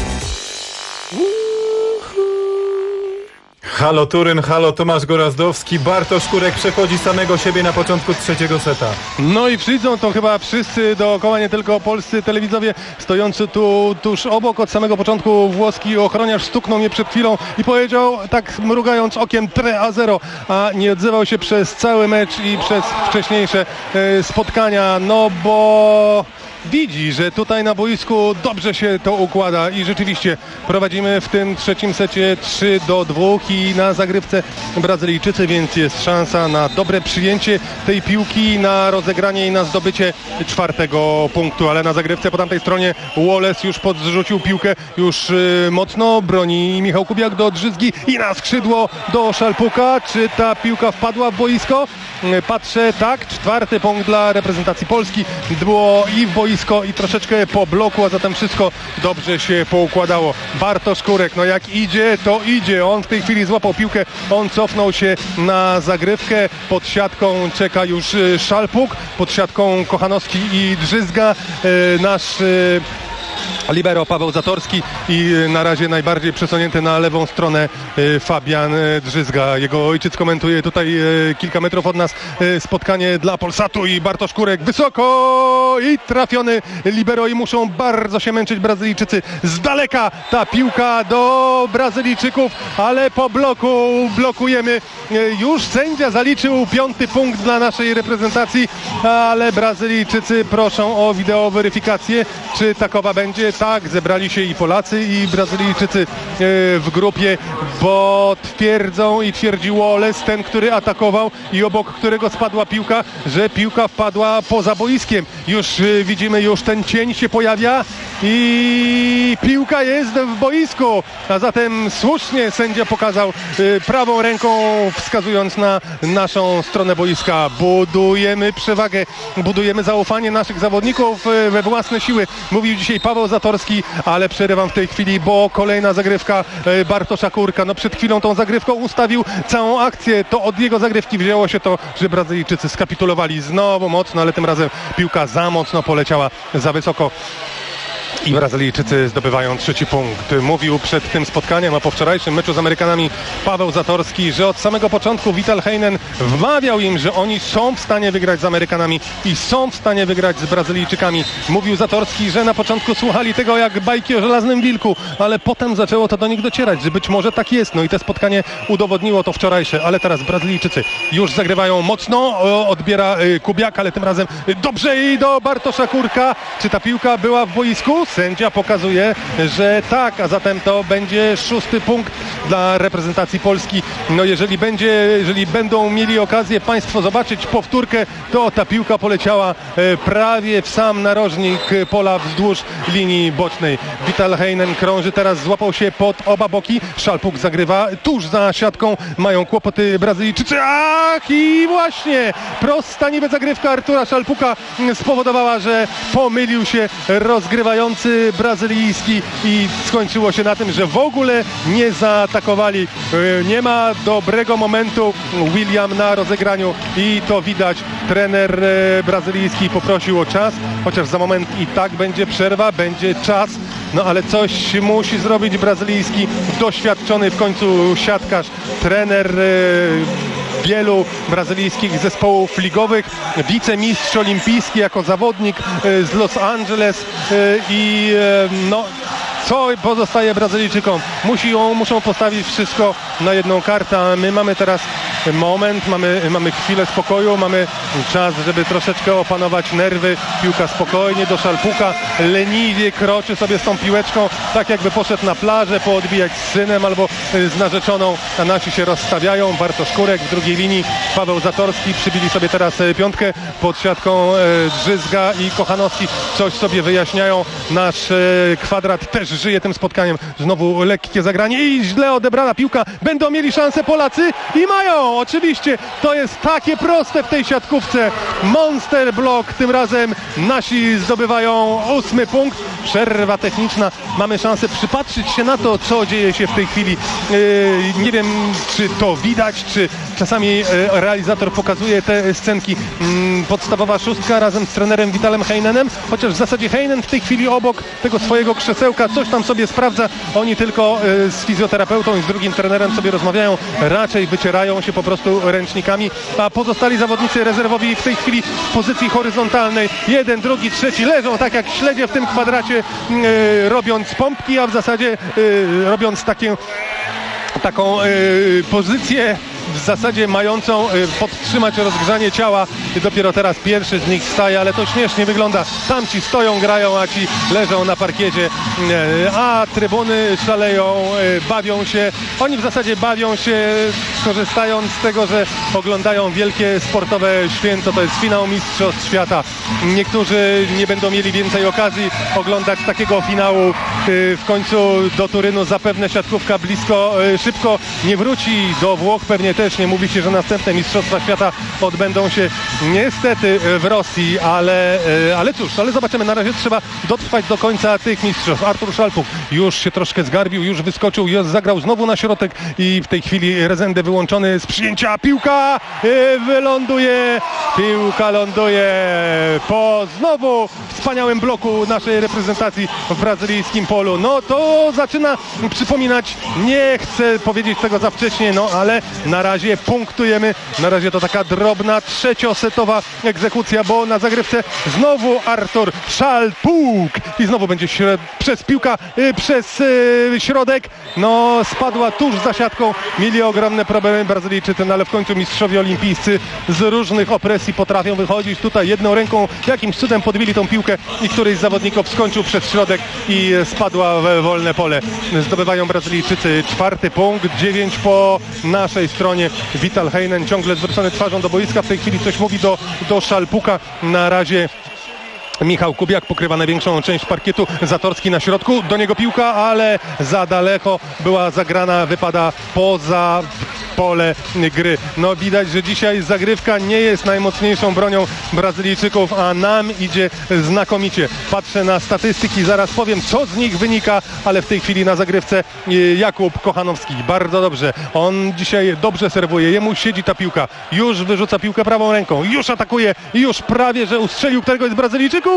Halo Turyn, halo Tomasz Gorazdowski, Bartosz Kurek przechodzi samego siebie na początku trzeciego seta. No i przyjdą to chyba wszyscy dookoła, nie tylko polscy telewizowie. Stojący tu tuż obok od samego początku włoski ochroniarz stuknął mnie przed chwilą i powiedział, tak mrugając okiem, 3-0, a nie odzywał się przez cały mecz i przez wcześniejsze spotkania, no bo widzi, że tutaj na boisku dobrze się to układa i rzeczywiście prowadzimy w tym trzecim secie 3-2 i na zagrywce Brazylijczycy, więc jest szansa na dobre przyjęcie tej piłki, na rozegranie i na zdobycie czwartego punktu, ale na zagrywce po tamtej stronie Wallace już podrzucił piłkę, już mocno broni Michał Kubiak do Drzyzgi i na skrzydło do Szalpuka. Czy ta piłka wpadła w boisko? Patrzę, tak, czwarty punkt dla reprezentacji Polski. Było i w boisko, i troszeczkę po bloku, a zatem wszystko dobrze się poukładało. Bartosz Kurek, no jak idzie, to idzie. On w tej chwili złapał piłkę, on cofnął się na zagrywkę. Pod siatką czeka już Szalpuk, pod siatką Kochanowski i Drzyzga. Nasz libero Paweł Zatorski i na razie najbardziej przesunięty na lewą stronę Fabian Drzyzga. Jego ojciec komentuje tutaj kilka metrów od nas spotkanie dla Polsatu i Bartosz Kurek wysoko i trafiony libero i muszą bardzo się męczyć Brazylijczycy. Z daleka ta piłka do Brazylijczyków, ale po bloku blokujemy. Już sędzia zaliczył 5. punkt dla naszej reprezentacji, ale Brazylijczycy proszą o wideoweryfikację. Czy takowa będzie? Tak, zebrali się i Polacy, i Brazylijczycy w grupie, bo twierdzą i twierdzi Wallace, ten, który atakował i obok którego spadła piłka, że piłka wpadła poza boiskiem. Już widzimy, już ten cień się pojawia i piłka jest w boisku, a zatem słusznie sędzia pokazał prawą ręką, wskazując na naszą stronę boiska. Budujemy przewagę, budujemy zaufanie naszych zawodników we własne siły. Mówił dzisiaj Paweł Zatorski, ale przerywam w tej chwili, bo kolejna zagrywka Bartosza Kurka. No przed chwilą tą zagrywką ustawił całą akcję. To od jego zagrywki wzięło się to, że Brazylijczycy skapitulowali znowu mocno, ale tym razem piłka za mocno poleciała, za wysoko. I Brazylijczycy zdobywają 3. punkt. Mówił przed tym spotkaniem, a po wczorajszym meczu z Amerykanami Paweł Zatorski, że od samego początku Vital Heinen wmawiał im, że oni są w stanie wygrać z Amerykanami i są w stanie wygrać z Brazylijczykami. Mówił Zatorski, że na początku słuchali tego jak bajki o żelaznym wilku, ale potem zaczęło to do nich docierać, że być może tak jest. No i to spotkanie udowodniło to wczorajsze, ale teraz Brazylijczycy już zagrywają mocno, odbiera Kubiak, ale tym razem dobrze i do Bartosza Kurka. Czy ta piłka była w boisku? Sędzia pokazuje, że tak, a zatem to będzie 6. punkt dla reprezentacji Polski. No jeżeli będą mieli okazję Państwo zobaczyć powtórkę, to ta piłka poleciała prawie w sam narożnik pola wzdłuż linii bocznej. Vital Heinen krąży teraz, złapał się pod oba boki. Szalpuk zagrywa tuż za siatką. Mają kłopoty Brazylijczycy. Ach, i właśnie prosta niby zagrywka Artura Szalpuka spowodowała, że pomylił się rozgrywający brazylijski i skończyło się na tym, że w ogóle nie zaatakowali. Nie ma dobrego momentu William na rozegraniu i to widać. Trener brazylijski poprosił o czas, chociaż za moment i tak będzie przerwa, będzie czas. No ale coś musi zrobić brazylijski, doświadczony w końcu siatkarz, trener wielu brazylijskich zespołów ligowych, wicemistrz olimpijski jako zawodnik z Los Angeles i no co pozostaje Brazylijczykom? Muszą postawić wszystko na jedną kartę, a my mamy teraz moment, mamy chwilę spokoju, mamy czas, żeby troszeczkę opanować nerwy. Piłka spokojnie do Szalpuka, leniwie kroczy sobie z tą piłeczką, tak jakby poszedł na plażę poodbijać z synem albo z narzeczoną, a nasi się rozstawiają. Bartosz Kurek w drugiej linii, Paweł Zatorski, przybili sobie teraz piątkę pod siatką Drzyzga i Kochanowski, coś sobie wyjaśniają. Nasz kwadrat też żyje tym spotkaniem. Znowu lekkie zagranie i źle odebrana piłka. Będą mieli szansę Polacy i mają! Oczywiście to jest takie proste w tej siatkówce. Monster block. Tym razem nasi zdobywają 8. punkt. Przerwa techniczna. Mamy szansę przypatrzyć się na to, co dzieje się w tej chwili. Nie wiem, czy to widać, czy czasami realizator pokazuje te scenki. Podstawowa szóstka razem z trenerem Vitalem Heinenem, chociaż w zasadzie Heinen w tej chwili obok tego swojego krzesełka coś tam sobie sprawdza. Oni tylko z fizjoterapeutą i z drugim trenerem sobie rozmawiają. Raczej wycierają się po prostu ręcznikami, a pozostali zawodnicy rezerwowi w tej chwili w pozycji horyzontalnej. 1, 2, 3 leżą tak jak śledzie w tym kwadracie, robiąc pompki, a w zasadzie robiąc taką pozycję w zasadzie mającą podtrzymać rozgrzanie ciała. Dopiero teraz pierwszy z nich wstaje, ale to śmiesznie wygląda. Tamci stoją, grają, a ci leżą na parkiecie, a trybuny szaleją, bawią się. Oni w zasadzie bawią się, korzystając z tego, że oglądają wielkie sportowe święto. To jest finał Mistrzostw Świata. Niektórzy nie będą mieli więcej okazji oglądać takiego finału. W końcu do Turynu zapewne siatkówka szybko nie wróci. Do Włoch pewnie bezużytecznie. Mówi się, że następne Mistrzostwa Świata odbędą się niestety w Rosji, ale cóż, ale zobaczymy. Na razie trzeba dotrwać do końca tych mistrzostw. Artur Szalpuk już się troszkę zgarbił, już wyskoczył, już zagrał znowu na środek i w tej chwili Rezende wyłączony z przyjęcia. Piłka wyląduje, piłka ląduje po znowu wspaniałym bloku naszej reprezentacji w brazylijskim polu. No to zaczyna przypominać, nie chcę powiedzieć tego za wcześnie, no ale na razie punktujemy. Na razie to taka drobna trzeciosetowa egzekucja, bo na zagrywce znowu Artur Szalpuk i znowu będzie przez piłka przez środek. No spadła tuż za siatką. Mieli ogromne problemy Brazylijczycy, no ale w końcu mistrzowie olimpijscy z różnych opresji potrafią wychodzić. Tutaj jedną ręką jakimś cudem podbili tą piłkę i któryś z zawodników skończył przez środek i spadła w wolne pole. Zdobywają Brazylijczycy 4. punkt, 9 po naszej stronie. Vital Heinen ciągle zwrócony twarzą do boiska. W tej chwili coś mówi do Szalpuka. Na razie Michał Kubiak pokrywa największą część parkietu. Zatorski na środku, do niego piłka, ale za daleko była zagrana, wypada poza pole gry. No widać, że dzisiaj zagrywka nie jest najmocniejszą bronią Brazylijczyków, a nam idzie znakomicie. Patrzę na statystyki, zaraz powiem, co z nich wynika, ale w tej chwili na zagrywce Jakub Kochanowski. Bardzo dobrze. On dzisiaj dobrze serwuje. Jemu siedzi ta piłka. Już wyrzuca piłkę prawą ręką. Już atakuje. Już prawie, że ustrzelił któregoś z Brazylijczyków.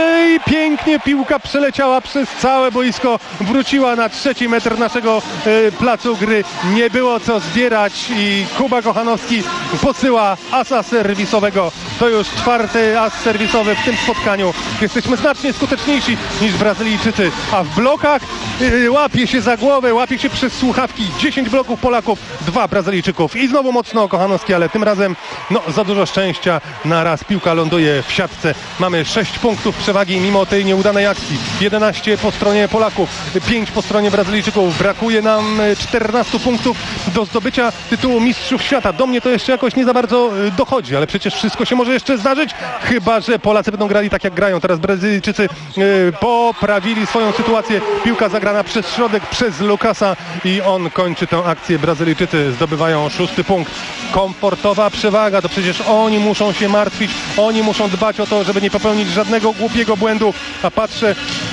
I pięknie piłka przeleciała przez całe boisko. Wróciła na 3. metr naszego placu gry. Nie było co zbierać i Kuba Kochanowski posyła asa serwisowego. To już 4. as serwisowy w tym spotkaniu. Jesteśmy znacznie skuteczniejsi niż Brazylijczycy, a w blokach łapie się za głowę, łapie się przez słuchawki. 10 bloków Polaków, 2 Brazylijczyków i znowu mocno Kochanowski, ale tym razem no za dużo szczęścia. Na raz piłka ląduje w siatce. Mamy 6 punktów przewagi mimo tej nieudanej akcji. 11 po stronie Polaków, 5 po stronie Brazylijczyków. Brakuje nam 14 punktów do zdobycia tytułu Mistrzów Świata. Do mnie to jeszcze jakoś nie za bardzo dochodzi, ale przecież wszystko się może jeszcze zdarzyć, chyba że Polacy będą grali tak jak grają. Teraz Brazylijczycy poprawili swoją sytuację. Piłka zagrana przez środek, przez Lukasa i on kończy tę akcję. Brazylijczycy zdobywają 6. punkt. Komfortowa przewaga, to przecież oni muszą się martwić, oni muszą dbać o to, żeby nie popełnić żadnego głupiego błędu, a patrzę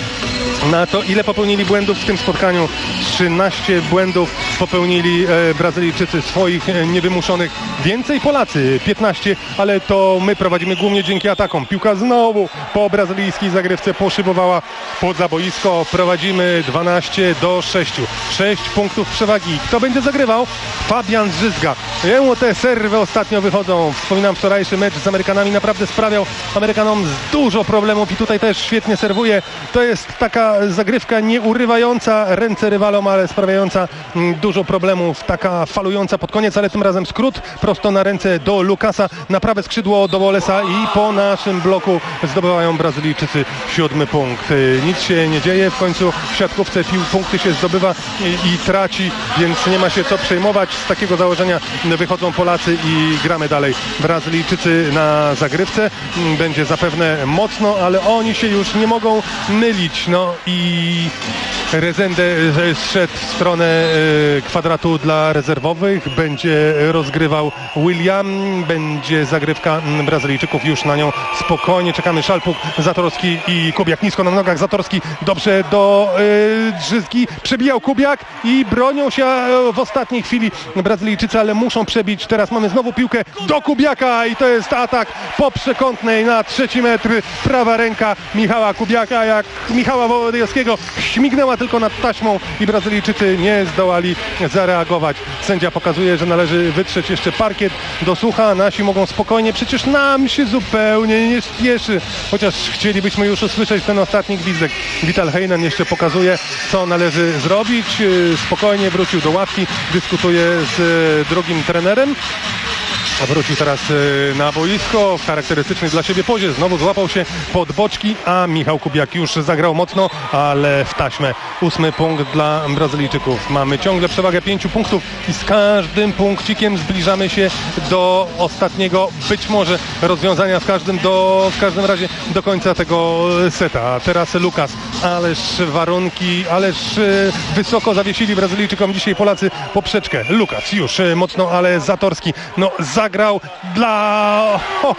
na to, ile popełnili błędów w tym spotkaniu. 13 błędów popełnili Brazylijczycy swoich niewymuszonych. Więcej Polacy, 15, ale to my prowadzimy głównie dzięki atakom. Piłka znowu po brazylijskiej zagrywce poszybowała poza boisko. Prowadzimy 12-6. 6 punktów przewagi. Kto będzie zagrywał? Fabian Drzyzga. Jemu te serwy ostatnio wychodzą. Wspominam wczorajszy mecz z Amerykanami. Naprawdę sprawiał Amerykanom dużo problemów i tutaj też świetnie serwuje. To jest taka zagrywka nie urywająca ręce rywalom, ale sprawiająca dużo problemów. Taka falująca pod koniec, ale tym razem skrót prosto na ręce do Lukasa. Na prawe skrzydło do Wallace'a i po naszym bloku zdobywają Brazylijczycy 7. punkt. Nic się nie dzieje. W końcu w siatkówce punkty się zdobywa i traci, więc nie ma się co przejmować. Z takiego założenia wychodzą Polacy i gramy dalej. Brazylijczycy na zagrywce. Będzie zapewne mocno, ale oni się już nie mogą mylić. No i Rezende zszedł w stronę kwadratu dla rezerwowych. Będzie rozgrywał William. Będzie zagrywka Brazylijczyków już na nią spokojnie. Czekamy. Szalpuk, Zatorski i Kubiak. Nisko na nogach. Zatorski dobrze do Drzyzgi. Przebijał Kubiak i bronią się w ostatniej chwili Brazylijczycy, ale muszą przebić. Teraz mamy znowu piłkę do Kubiaka i to jest atak po przekątnej na 3. metr. Prawa ręka Michała Kubiaka, jak Michała Wołodyjowskiego, śmignęła tylko nad taśmą i Brazylijczycy nie zdołali zareagować. Sędzia pokazuje, że należy wytrzeć jeszcze parkiet do sucha. Nasi mogą spokojnie, przecież nam się zupełnie nie spieszy, chociaż chcielibyśmy już usłyszeć ten ostatni gwizdek. Vital Heinen jeszcze pokazuje, co należy zrobić. Spokojnie wrócił do ławki, dyskutuje z drugim trenerem. Wrócił teraz na boisko w charakterystycznej dla siebie pozie. Znowu złapał się pod boczki, a Michał Kubiak już zagrał mocno, ale w taśmę. 8 punkt dla Brazylijczyków. Mamy ciągle przewagę 5 punktów i z każdym punkcikiem zbliżamy się do ostatniego, być może rozwiązania, w każdym razie do końca tego seta. A teraz Lukas, ależ warunki, ależ wysoko zawiesili Brazylijczykom dzisiaj Polacy poprzeczkę. Lukas już mocno, ale Zatorski zagrał dla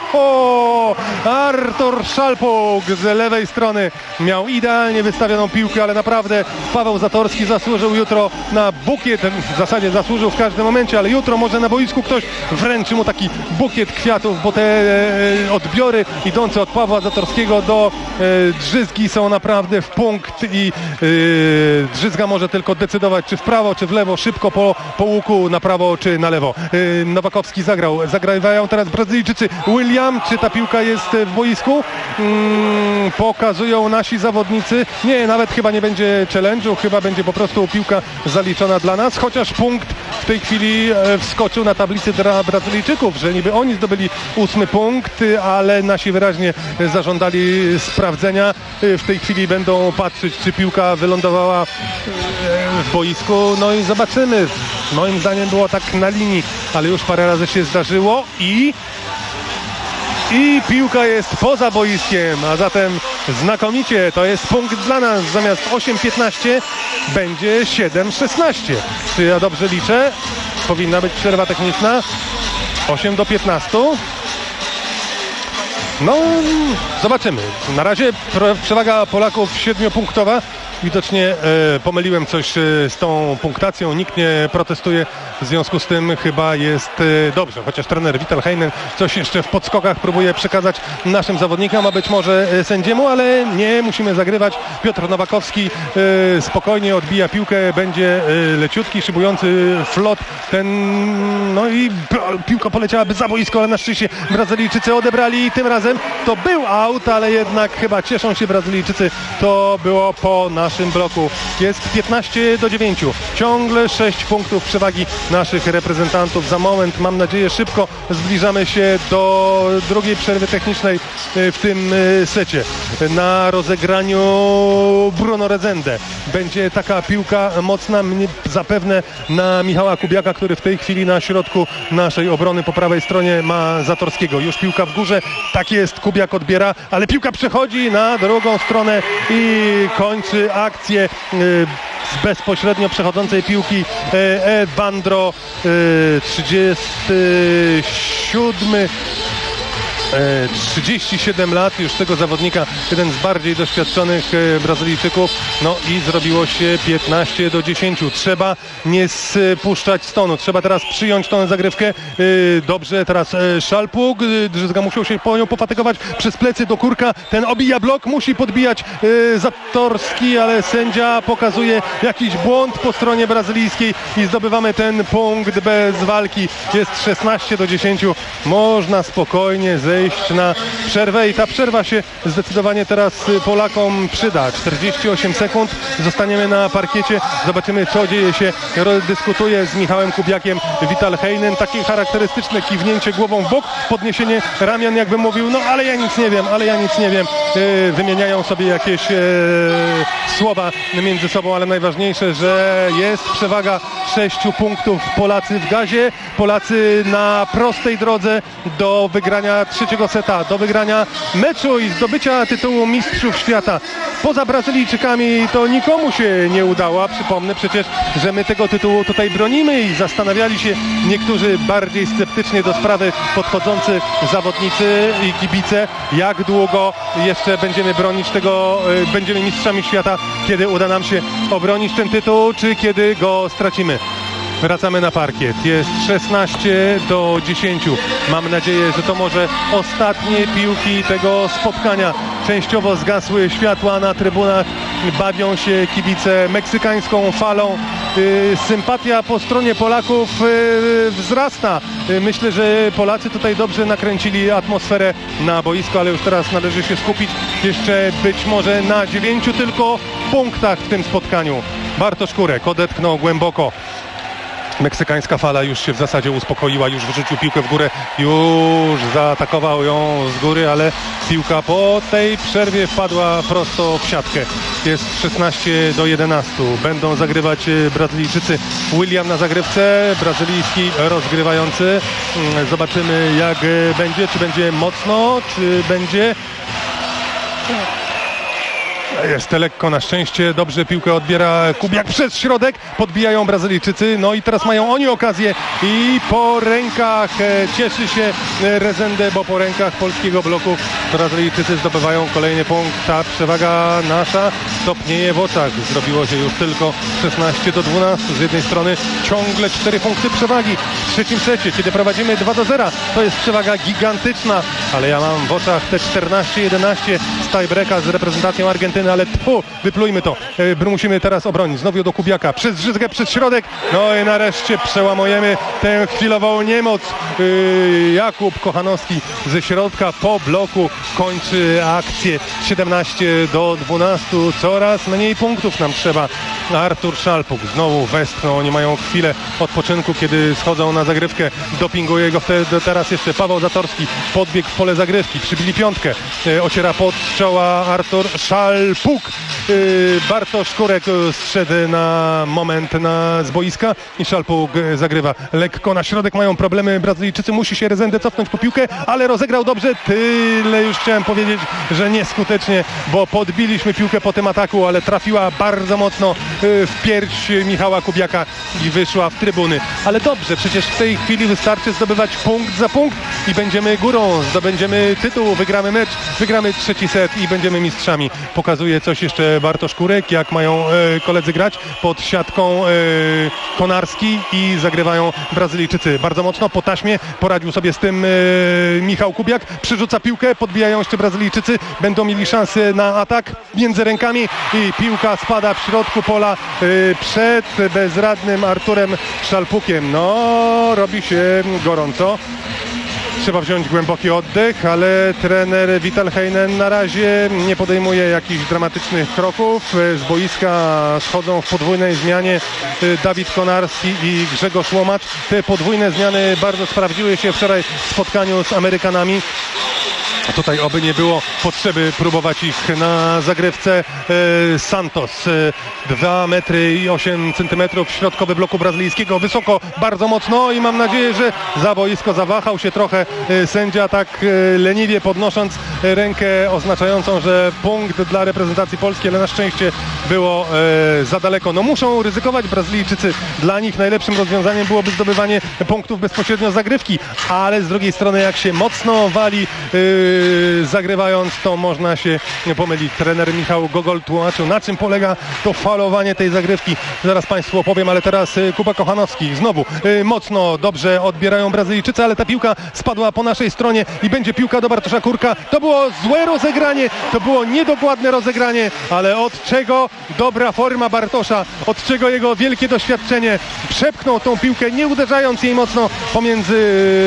Artur Szalpuk z lewej strony. Miał idealnie wystawioną piłkę, ale naprawdę Paweł Zatorski zasłużył jutro na bukiet. W zasadzie zasłużył w każdym momencie, ale jutro może na boisku ktoś wręczy mu taki bukiet kwiatów, bo te odbiory idące od Pawła Zatorskiego do Drzyzgi są naprawdę w punkt i Drzyzga może tylko decydować, czy w prawo, czy w lewo, szybko po łuku, na prawo, czy na lewo. Nowakowski zagrawają teraz Brazylijczycy. William, czy ta piłka jest w boisku? Pokazują nasi zawodnicy. Nie, nawet chyba nie będzie challenge'u, chyba będzie po prostu piłka zaliczona dla nas, chociaż punkt w tej chwili wskoczył na tablicy dla Brazylijczyków, że niby oni zdobyli 8 punkt, ale nasi wyraźnie zażądali sprawdzenia. W tej chwili będą patrzeć, czy piłka wylądowała w boisku, no i zobaczymy. Moim zdaniem było tak na linii, ale już parę razy się zdarzyło i piłka jest poza boiskiem, a zatem znakomicie, to jest punkt dla nas. Zamiast 8-15 będzie 7-16. Czy ja dobrze liczę? Powinna być przerwa techniczna. 8-15. No, zobaczymy. Na razie przewaga Polaków 7-punktowa. Widocznie pomyliłem coś z tą punktacją, nikt nie protestuje, w związku z tym chyba jest dobrze, chociaż trener Vital Heinen coś jeszcze w podskokach próbuje przekazać naszym zawodnikom, a być może sędziemu, ale nie, musimy zagrywać. Piotr Nowakowski spokojnie odbija piłkę, będzie leciutki, szybujący flot, no i piłka poleciałaby za boisko, ale na szczęście Brazylijczycy odebrali i tym razem to był out, ale jednak chyba cieszą się Brazylijczycy, to było po naszym bloku. Jest 15-9. Ciągle 6 punktów przewagi naszych reprezentantów. Za moment, mam nadzieję, szybko zbliżamy się do drugiej przerwy technicznej w tym secie. Na rozegraniu Bruno Rezende. Będzie taka piłka mocna, zapewne na Michała Kubiaka, który w tej chwili na środku naszej obrony po prawej stronie ma Zatorskiego. Już piłka w górze. Tak jest, Kubiak odbiera, ale piłka przechodzi na drugą stronę i kończy akcję z bezpośrednio przechodzącej piłki Evandro, 37 lat już tego zawodnika, jeden z bardziej doświadczonych Brazylijczyków, no i zrobiło się 15-10. Trzeba nie spuszczać stonu, trzeba teraz przyjąć tą zagrywkę. Dobrze, teraz Szalpuk, Drzyzga musiał się po nią pofatygować przez plecy do Kurka, ten obija blok, musi podbijać Zatorski, ale sędzia pokazuje jakiś błąd po stronie brazylijskiej i zdobywamy ten punkt bez walki. Jest 16-10, można spokojnie zejść na przerwę i ta przerwa się zdecydowanie teraz Polakom przyda. 48 sekund, zostaniemy na parkiecie, zobaczymy, co dzieje się. Dyskutuje z Michałem Kubiakiem Vital Heinen, takie charakterystyczne kiwnięcie głową w bok, podniesienie ramion, jakby mówił, no ale ja nic nie wiem, wymieniają sobie jakieś słowa między sobą, ale najważniejsze, że jest przewaga 6 punktów. Polacy w gazie, Polacy na prostej drodze do wygrania trzeciego seta, do wygrania meczu i zdobycia tytułu Mistrzów Świata. Poza Brazylijczykami to nikomu się nie udało. Przypomnę przecież, że my tego tytułu tutaj bronimy i zastanawiali się niektórzy bardziej sceptycznie do sprawy podchodzący zawodnicy i kibice, jak długo jeszcze będziemy bronić tego, będziemy mistrzami świata, kiedy uda nam się obronić ten tytuł, czy kiedy go stracimy. Wracamy na parkiet. Jest 16-10. Mam nadzieję, że to może ostatnie piłki tego spotkania. Częściowo zgasły światła na trybunach. Bawią się kibice meksykańską falą. Sympatia po stronie Polaków wzrasta. Myślę, że Polacy tutaj dobrze nakręcili atmosferę na boisku, ale już teraz należy się skupić jeszcze być może na 9 tylko punktach w tym spotkaniu. Bartosz Kurek odetchnął głęboko. Meksykańska fala już się w zasadzie uspokoiła, już wyrzucił piłkę w górę, już zaatakował ją z góry, ale piłka po tej przerwie wpadła prosto w siatkę. Jest 16-11. Będą zagrywać Brazylijczycy. William na zagrywce, brazylijski rozgrywający. Zobaczymy, jak będzie, czy będzie mocno, czy będzie... Jest lekko, na szczęście, dobrze piłkę odbiera Kubiak przez środek, podbijają Brazylijczycy, no i teraz mają oni okazję i po rękach cieszy się Rezende, bo po rękach polskiego bloku Brazylijczycy zdobywają kolejny punkt, ta przewaga nasza topnieje w oczach, zrobiło się już tylko 16-12, z jednej strony ciągle 4 punkty przewagi w trzecim secie, kiedy prowadzimy 2-0, to jest przewaga gigantyczna, ale ja mam w oczach te 14-11 z tiebreaka z reprezentacją Argentyny, ale wyplujmy to. Musimy teraz obronić. Znowu do Kubiaka. Przez Żyzgę, przez środek. No i nareszcie przełamujemy tę chwilową niemoc. Jakub Kochanowski ze środka po bloku kończy akcję. 17-12. Coraz mniej punktów nam trzeba. Artur Szalpuk znowu westchnął. Oni mają chwilę odpoczynku, kiedy schodzą na zagrywkę. Dopinguje go wtedy teraz jeszcze Paweł Zatorski. Podbieg w pole zagrywki. Przybili piątkę. Ociera pod czoła Artur Szalpuk. Bartosz Kurek zszedł na moment z boiska i Szalpuk zagrywa lekko na środek. Mają problemy Brazylijczycy, musi się Rezende cofnąć po piłkę, ale rozegrał dobrze. Tyle już chciałem powiedzieć, że nieskutecznie, bo podbiliśmy piłkę po tym ataku, ale trafiła bardzo mocno w pierś Michała Kubiaka i wyszła w trybuny. Ale dobrze, przecież w tej chwili wystarczy zdobywać punkt za punkt i będziemy górą, zdobędziemy tytuł, wygramy mecz, wygramy trzeci set i będziemy mistrzami. Pokazuje coś jeszcze Bartosz Kurek, jak mają koledzy grać pod siatką Konarski i zagrywają Brazylijczycy. Bardzo mocno po taśmie poradził sobie z tym Michał Kubiak. Przyrzuca piłkę, podbijają jeszcze Brazylijczycy. Będą mieli szansę na atak między rękami i piłka spada w środku pola przed bezradnym Arturem Szalpukiem. No, robi się gorąco. Trzeba wziąć głęboki oddech, ale trener Vital Heinen na razie nie podejmuje jakichś dramatycznych kroków. Z boiska schodzą w podwójnej zmianie Dawid Konarski i Grzegorz Łomacz. Te podwójne zmiany bardzo sprawdziły się wczoraj w spotkaniu z Amerykanami. Tutaj oby nie było potrzeby próbować ich na zagrywce. Santos 2 metry i 8 centymetrów, środkowy bloku brazylijskiego, wysoko, bardzo mocno i mam nadzieję, że za boisko zawahał się trochę sędzia, tak leniwie podnosząc rękę oznaczającą, że punkt dla reprezentacji Polski, ale na szczęście było za daleko. No muszą ryzykować Brazylijczycy, dla nich najlepszym rozwiązaniem byłoby zdobywanie punktów bezpośrednio z zagrywki, ale z drugiej strony jak się mocno wali zagrywając, to można się pomylić. Trener Michał Gogol tłumaczył, na czym polega to falowanie tej zagrywki. Zaraz Państwu opowiem, ale teraz Kuba Kochanowski. Znowu mocno, dobrze odbierają Brazylijczycy, ale ta piłka spadła po naszej stronie i będzie piłka do Bartosza Kurka. To było złe rozegranie, to było niedokładne rozegranie, ale od czego dobra forma Bartosza, od czego jego wielkie doświadczenie. Przepchnął tą piłkę, nie uderzając jej mocno pomiędzy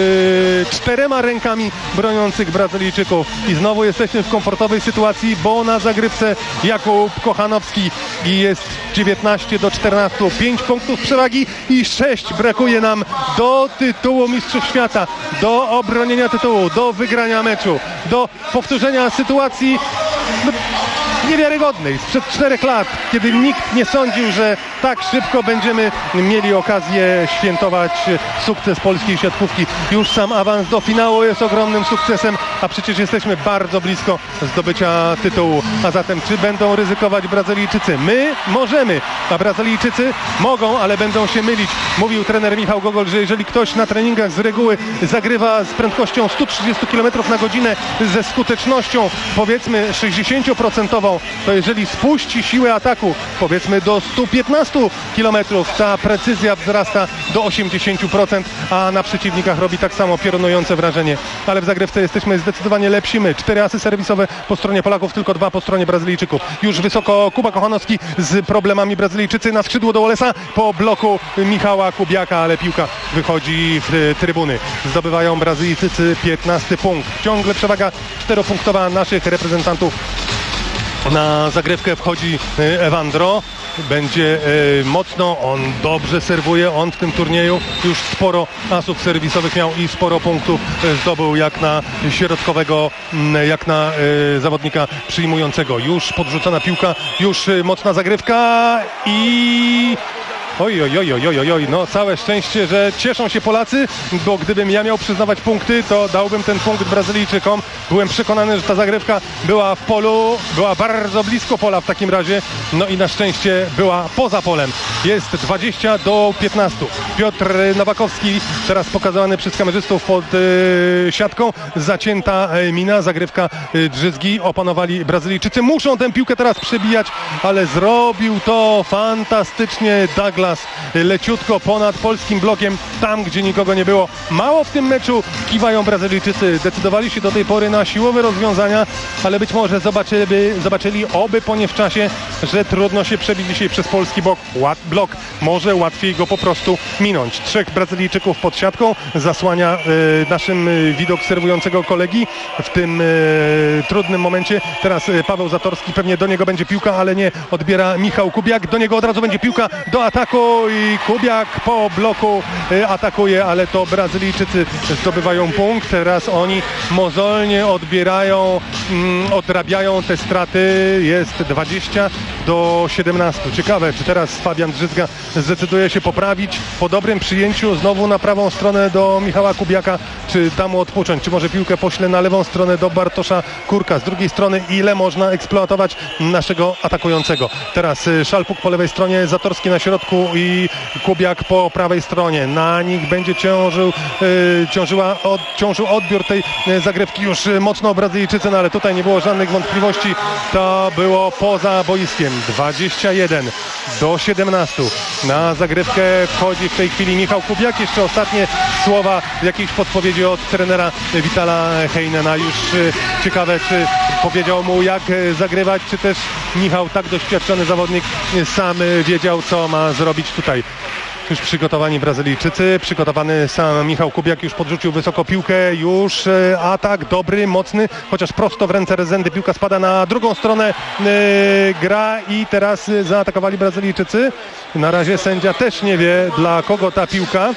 4 rękami broniących Brazylijczyków. I znowu jesteśmy w komfortowej sytuacji, bo na zagrywce Jakub Kochanowski i jest 19-14, 5 punktów przewagi i 6 brakuje nam do tytułu Mistrzów Świata, do obronienia tytułu, do wygrania meczu, do powtórzenia sytuacji niewiarygodnej sprzed 4 lat, kiedy nikt nie sądził, że tak szybko będziemy mieli okazję świętować sukces polskiej siatkówki. Już sam awans do finału jest ogromnym sukcesem, a przecież jesteśmy bardzo blisko zdobycia tytułu. A zatem czy będą ryzykować Brazylijczycy? My możemy, a Brazylijczycy mogą, ale będą się mylić. Mówił trener Michał Gogol, że jeżeli ktoś na treningach z reguły zagrywa z prędkością 130 km na godzinę ze skutecznością powiedzmy 60%, to jeżeli spuści siłę ataku powiedzmy do 115 km, ta precyzja wzrasta do 80%, a na przeciwnikach robi tak samo piorunujące wrażenie. Ale w zagrywce jesteśmy zdecydowanie lepsi my. 4 asy serwisowe po stronie Polaków, tylko 2 po stronie Brazylijczyków. Już wysoko Kuba Kochanowski z problemami. Brazylijczycy na skrzydło do Olesa po bloku Michała Kubiaka, ale piłka wychodzi w trybuny. Zdobywają Brazylijczycy 15 punkt. Ciągle przewaga 4-punktowa naszych reprezentantów. Na zagrywkę wchodzi Ewandro. będzie mocno. On dobrze serwuje, on w tym turnieju już sporo asów serwisowych miał i sporo punktów zdobył jak na środkowego, jak na zawodnika przyjmującego. Już podrzucona piłka, już mocna zagrywka i... Oj, no całe szczęście, że cieszą się Polacy, bo gdybym ja miał przyznawać punkty, to dałbym ten punkt Brazylijczykom. Byłem przekonany, że ta zagrywka była w polu, była bardzo blisko pola w takim razie, no i na szczęście była poza polem. Jest 20-15. Piotr Nowakowski, teraz pokazany przez kamerzystów pod siatką, zacięta mina, zagrywka Drzyzgi, opanowali Brazylijczycy. Muszą tę piłkę teraz przebijać, ale zrobił to fantastycznie Douglas. Leciutko ponad polskim blokiem, tam gdzie nikogo nie było. Mało w tym meczu kiwają Brazylijczycy. Decydowali się do tej pory na siłowe rozwiązania, ale być może zobaczyli oby po nie w czasie, że trudno się przebić dzisiaj przez polski blok. Może łatwiej go po prostu minąć. 3 Brazylijczyków pod siatką zasłania naszym widok serwującego kolegi w tym trudnym momencie. Teraz Paweł Zatorski, pewnie do niego będzie piłka, ale nie odbiera Michał Kubiak. Do niego od razu będzie piłka do ataku i Kubiak po bloku atakuje, ale to Brazylijczycy zdobywają punkt. Teraz oni mozolnie odrabiają te straty. Jest 20-17. Ciekawe, czy teraz Fabian Drzyzga zdecyduje się poprawić po dobrym przyjęciu znowu na prawą stronę do Michała Kubiaka, czy da mu odpocząć, czy może piłkę pośle na lewą stronę do Bartosza Kurka. Z drugiej strony ile można eksploatować naszego atakującego. Teraz Szalpuk po lewej stronie, Zatorski na środku i Kubiak po prawej stronie. Na nich będzie ciążył odbiór tej zagrywki już mocno Brazylijczycy, no ale tutaj nie było żadnych wątpliwości. To było poza boiskiem. 21-17. Na zagrywkę wchodzi w tej chwili Michał Kubiak. Jeszcze ostatnie słowa jakiejś podpowiedzi od trenera Witala Heinena. Już ciekawe, czy powiedział mu jak zagrywać, czy też Michał, tak doświadczony zawodnik, sam wiedział, co ma zrobić tutaj. Już przygotowani Brazylijczycy, przygotowany sam Michał Kubiak, już podrzucił wysoko piłkę, już atak dobry, mocny, chociaż prosto w ręce Rezendy, piłka spada na drugą stronę, gra i teraz zaatakowali Brazylijczycy. Na razie sędzia też nie wie, dla kogo ta piłka.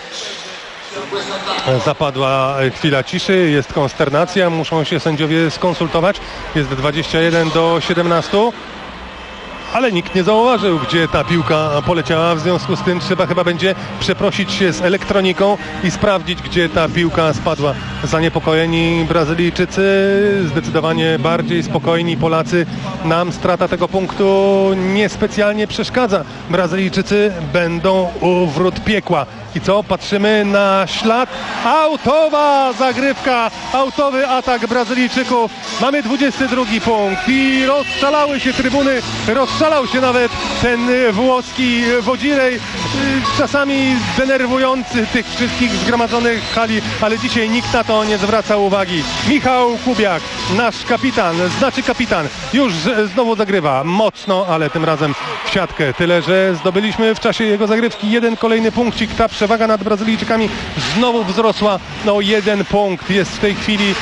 Zapadła chwila ciszy, jest konsternacja, muszą się sędziowie skonsultować. Jest 21-17. Ale nikt nie zauważył, gdzie ta piłka poleciała, w związku z tym trzeba chyba będzie przeprosić się z elektroniką i sprawdzić, gdzie ta piłka spadła. Zaniepokojeni Brazylijczycy, zdecydowanie bardziej spokojni Polacy. Nam strata tego punktu niespecjalnie przeszkadza. Brazylijczycy będą u wrót piekła. I co? Patrzymy na ślad. Autowa zagrywka, autowy atak Brazylijczyków. Mamy 22 punkt i rozszalały się trybuny, rozszalał się nawet ten włoski wodzirej, czasami denerwujący tych wszystkich zgromadzonych w hali, ale dzisiaj nikt na to nie zwraca uwagi. Michał Kubiak, nasz kapitan, kapitan, już znowu zagrywa mocno, ale tym razem w siatkę. Tyle, że zdobyliśmy w czasie jego zagrywki jeden kolejny punkcik. Ta przewaga nad Brazylijczykami znowu wzrosła. No 1 punkt. Jest w tej chwili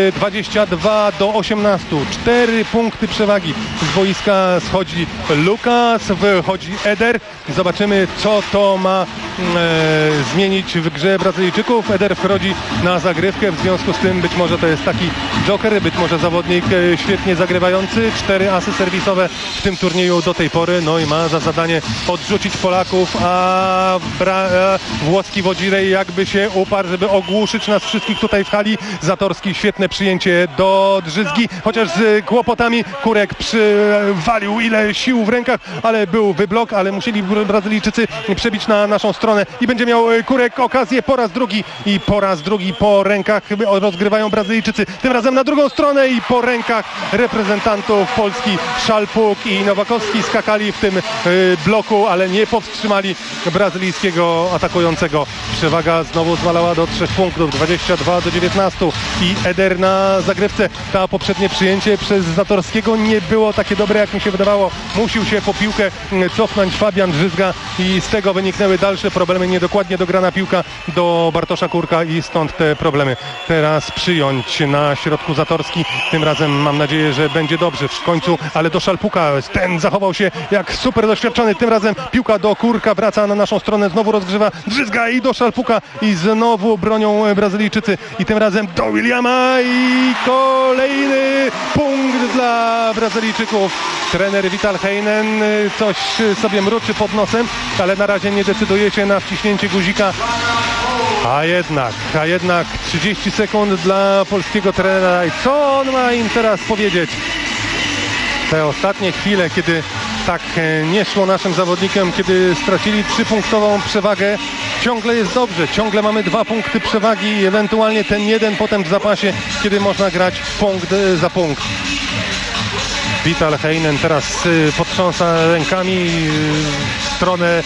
22-18. 4 punkty przewagi. Z boiska schodzi Lukas, wychodzi Eder. Zobaczymy, co to ma zmienić w grze Brazylijczyków. Eder wchodzi na zagrywkę, w związku z tym być może to jest taki joker, być może zawodnik świetnie zagrywający. 4 asy serwisowe w tym turnieju do tej pory. No i ma za zadanie odrzucić Polaków, a włoski wodzirej jakby się uparł, żeby ogłuszyć nas wszystkich tutaj w hali. Zatorski, świetne przyjęcie do Drzyzgi, chociaż z kłopotami. Kurek przywalił ile sił w rękach, ale był wyblok, ale musieli Brazylijczycy przebić na naszą stronę i będzie miał Kurek okazję po raz drugi po rękach rozgrywają Brazylijczycy. Tym razem na drugą stronę i po rękach reprezentantów Polski. Szalpuk i Nowakowski skakali w tym bloku, ale nie powstrzymali brazylijskiego atakującego. Przewaga znowu zmalała do 3 punktów, 22-19 i Eder na zagrywce. Ta poprzednie przyjęcie przez Zatorskiego nie było takie dobre, jak mi się wydawało. Musiał się po piłkę cofnąć Fabian Drzyzga i z czego wyniknęły dalsze problemy, niedokładnie dograna piłka do Bartosza Kurka i stąd te problemy. Teraz przyjąć na środku Zatorski, tym razem mam nadzieję, że będzie dobrze w końcu, ale do Szalpuka, ten zachował się jak super doświadczony, tym razem piłka do Kurka, wraca na naszą stronę, znowu rozgrzewa Drzyzga i do Szalpuka i znowu bronią Brazylijczycy i tym razem do Williama i kolejny punkt dla Brazylijczyków. Trener Vital Heinen coś sobie mruczy pod nosem, ale na razie nie decyduje się na wciśnięcie guzika. A jednak 30 sekund dla polskiego trenera i co on ma im teraz powiedzieć? Te ostatnie chwile, kiedy tak nie szło naszym zawodnikom, kiedy stracili 3-punktową przewagę, ciągle jest dobrze, ciągle mamy 2 punkty przewagi i ewentualnie ten jeden potem w zapasie, kiedy można grać punkt za punkt. Vital Heinen teraz potrząsa rękami w stronę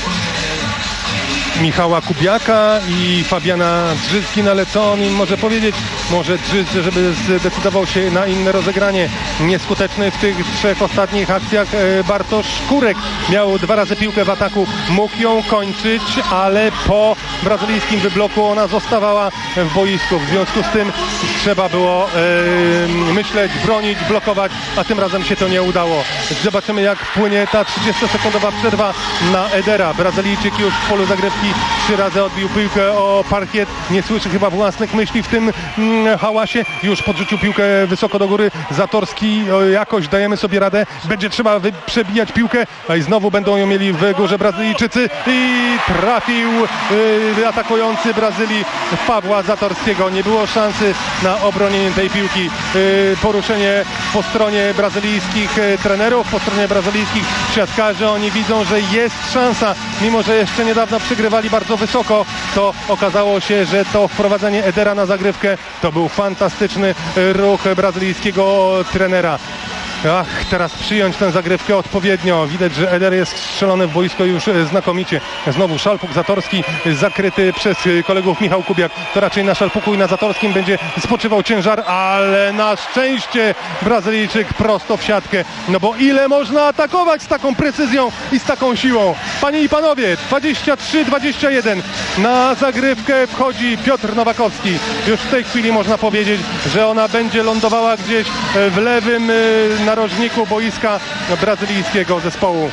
Michała Kubiaka i Fabiana Drzyzgi, no ale co on im może powiedzieć? Może Drzyzg, żeby zdecydował się na inne rozegranie. Nieskuteczny w tych 3 ostatnich akcjach Bartosz Kurek. Miał 2 razy piłkę w ataku, mógł ją kończyć, ale po brazylijskim wybloku ona zostawała w boisku. W związku z tym trzeba było myśleć, bronić, blokować, a tym razem się to nie udało. Zobaczymy, jak płynie ta 30-sekundowa przerwa na Edera. Brazylijczyk już w polu zagrywki 3 razy odbił piłkę o parkiet, nie słyszy chyba własnych myśli w tym hałasie, już podrzucił piłkę wysoko do góry, Zatorski, jakoś dajemy sobie radę, będzie trzeba przebijać piłkę, a i znowu będą ją mieli w górze Brazylijczycy i trafił atakujący Brazylii Pawła Zatorskiego, nie było szansy na obronienie tej piłki, poruszenie po stronie brazylijskich trenerów, po stronie brazylijskich siatkarzy, oni widzą, że jest szansa, mimo że jeszcze niedawno przygrywali bardzo wysoko, to okazało się, że to wprowadzenie Edera na zagrywkę to był fantastyczny ruch brazylijskiego trenera. Teraz przyjąć tę zagrywkę odpowiednio. Widać, że Eder jest strzelony w boisko już znakomicie. Znowu Szalpuk, Zatorski zakryty przez kolegów. Michał Kubiak. To raczej na Szalpuku i na Zatorskim będzie spoczywał ciężar, ale na szczęście Brazylijczyk prosto w siatkę. No bo ile można atakować z taką precyzją i z taką siłą? Panie i panowie, 23-21. Na zagrywkę wchodzi Piotr Nowakowski. Już w tej chwili można powiedzieć, że ona będzie lądowała gdzieś w lewym narożniku boiska brazylijskiego zespołu.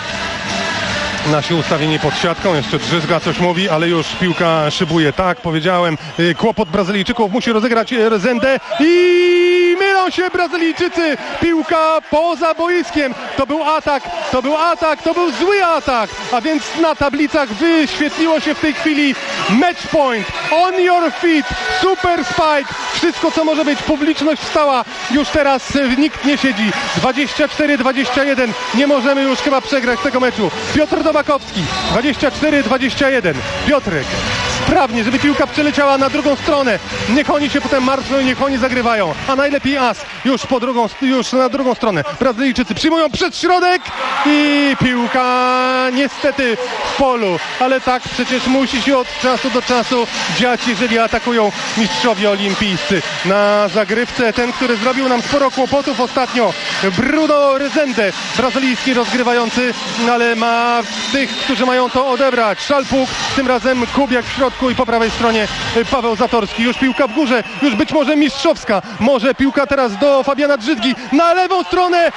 Nasi ustawieni pod siatką, jeszcze Drzyzga coś mówi, ale już piłka szybuje. Tak, powiedziałem, kłopot Brazylijczyków, musi rozegrać Rezendę i mylą się Brazylijczycy. Piłka poza boiskiem. To był atak, to był zły atak. A więc na tablicach wyświetliło się w tej chwili match point, on your feet, super spike. Wszystko, co może być, publiczność wstała. Już teraz nikt nie siedzi. 24-21. Nie możemy już chyba przegrać tego meczu. Piotr Nowakowski, 24-21. Piotrek, sprawnie, żeby piłka przeleciała na drugą stronę. Niech oni się potem martwią i niech oni zagrywają. A najlepiej as już na drugą stronę. Brazylijczycy przyjmują przed środek i piłka niestety w polu. Ale tak przecież musi się od czasu do czasu dziać, jeżeli atakują mistrzowie olimpijscy. Na zagrywce ten, który zrobił nam sporo kłopotów ostatnio, Bruno Rezende, brazylijski rozgrywający, ale ma tych, którzy mają to odebrać. Szalpuk, tym razem Kubiak w środku i po prawej stronie Paweł Zatorski. Już piłka w górze, już być może mistrzowska. Może piłka teraz do Fabiana Drzyzgi. Na lewą stronę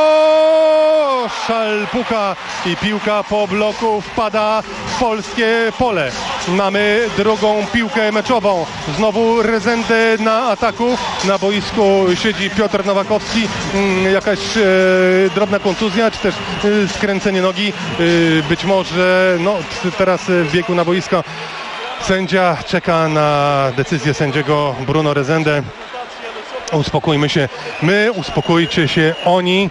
do Szalpuka i piłka po bloku wpada w polskie pole. Mamy drugą piłkę meczową. Znowu Rezendę na ataku. Na boisku siedzi Piotr Nowakowski. Jakaś drobna kontuzja, czy też skręcenie nogi. Być może teraz wbiegł na boisko. Sędzia czeka na decyzję sędziego Bruno Rezendę. Uspokójmy się my, uspokójcie się oni.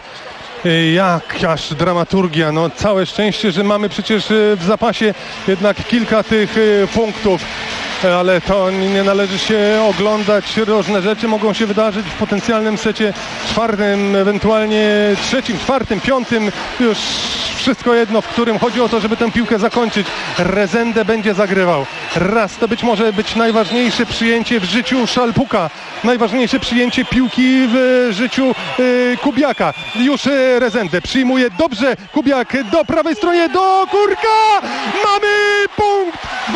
Jakaż dramaturgia, całe szczęście, że mamy przecież w zapasie jednak kilka tych punktów. ale to nie należy się oglądać. Różne rzeczy mogą się wydarzyć w potencjalnym secie czwartym, ewentualnie trzecim, czwartym, piątym, już wszystko jedno, w którym chodzi o to, żeby tę piłkę zakończyć. Rezende będzie zagrywał. Raz, to być może być najważniejsze przyjęcie w życiu Szalpuka, najważniejsze przyjęcie piłki w życiu Kubiaka. Już Rezende przyjmuje dobrze, Kubiak do prawej stronie, do Kurka! Mamy punkt!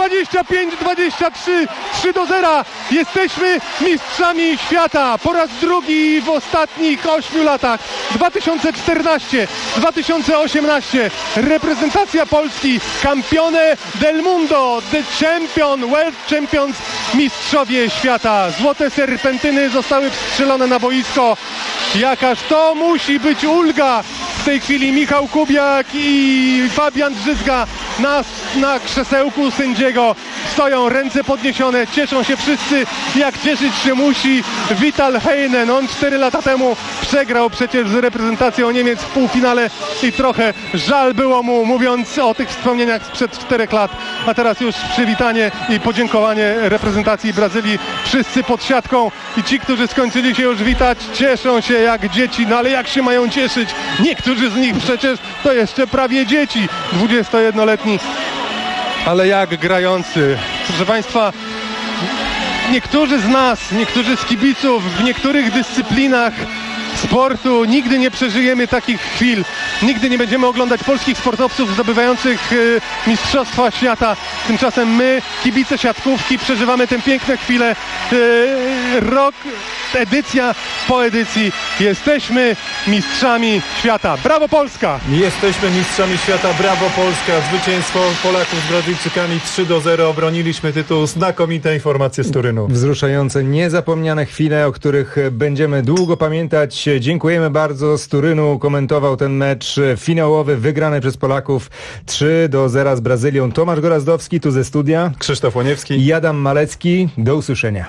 25-23, 3-0. Jesteśmy mistrzami świata po raz drugi w ostatnich 8 latach. 2014, 2018. Reprezentacja Polski, campione del mundo, the champion, world champions, mistrzowie świata. Złote serpentyny zostały wstrzelone na boisko. Jakaż to musi być ulga. W tej chwili Michał Kubiak i Fabian Drzyzga na krzesełku sędziego stoją, ręce podniesione, cieszą się wszyscy, jak cieszyć się musi Vital Heinen. On 4 lata temu przegrał przecież z reprezentacją Niemiec w półfinale i trochę żal było mu, mówiąc o tych wspomnieniach sprzed 4 lat, a teraz już przywitanie i podziękowanie reprezentacji Brazylii. Wszyscy pod siatką i ci, którzy skończyli się już witać, cieszą się jak dzieci, no ale jak się mają cieszyć? Niektórzy z nich przecież to jeszcze prawie dzieci, 21-letni, ale jak grający. Proszę Państwa, niektórzy z nas, niektórzy z kibiców w niektórych dyscyplinach sportu nigdy nie przeżyjemy takich chwil. Nigdy nie będziemy oglądać polskich sportowców zdobywających mistrzostwa świata. Tymczasem my, kibice siatkówki, przeżywamy tę piękne chwilę. Rok, edycja po edycji. Jesteśmy mistrzami świata. Brawo Polska! Jesteśmy mistrzami świata. Brawo Polska! Zwycięstwo Polaków z Brazylijczykami 3-0. Obroniliśmy tytuł. Znakomite informacje z Turynu. Wzruszające, niezapomniane chwile, o których będziemy długo pamiętać. Dziękujemy bardzo. Z Turynu komentował ten mecz finałowy, wygrany przez Polaków 3-0 z Brazylią. Tomasz Gorazdowski, tu ze studia. Krzysztof Łoniewski i Adam Malecki. Do usłyszenia.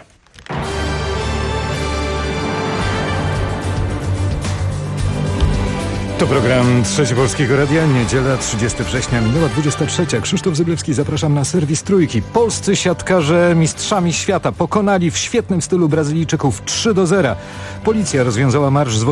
To program Trzeci Polskiego Radia, niedziela 30 września, minęła 23. Krzysztof Zyblewski, zapraszam na serwis Trójki. Polscy siatkarze mistrzami świata pokonali w świetnym stylu Brazylijczyków 3-0. Policja rozwiązała marsz z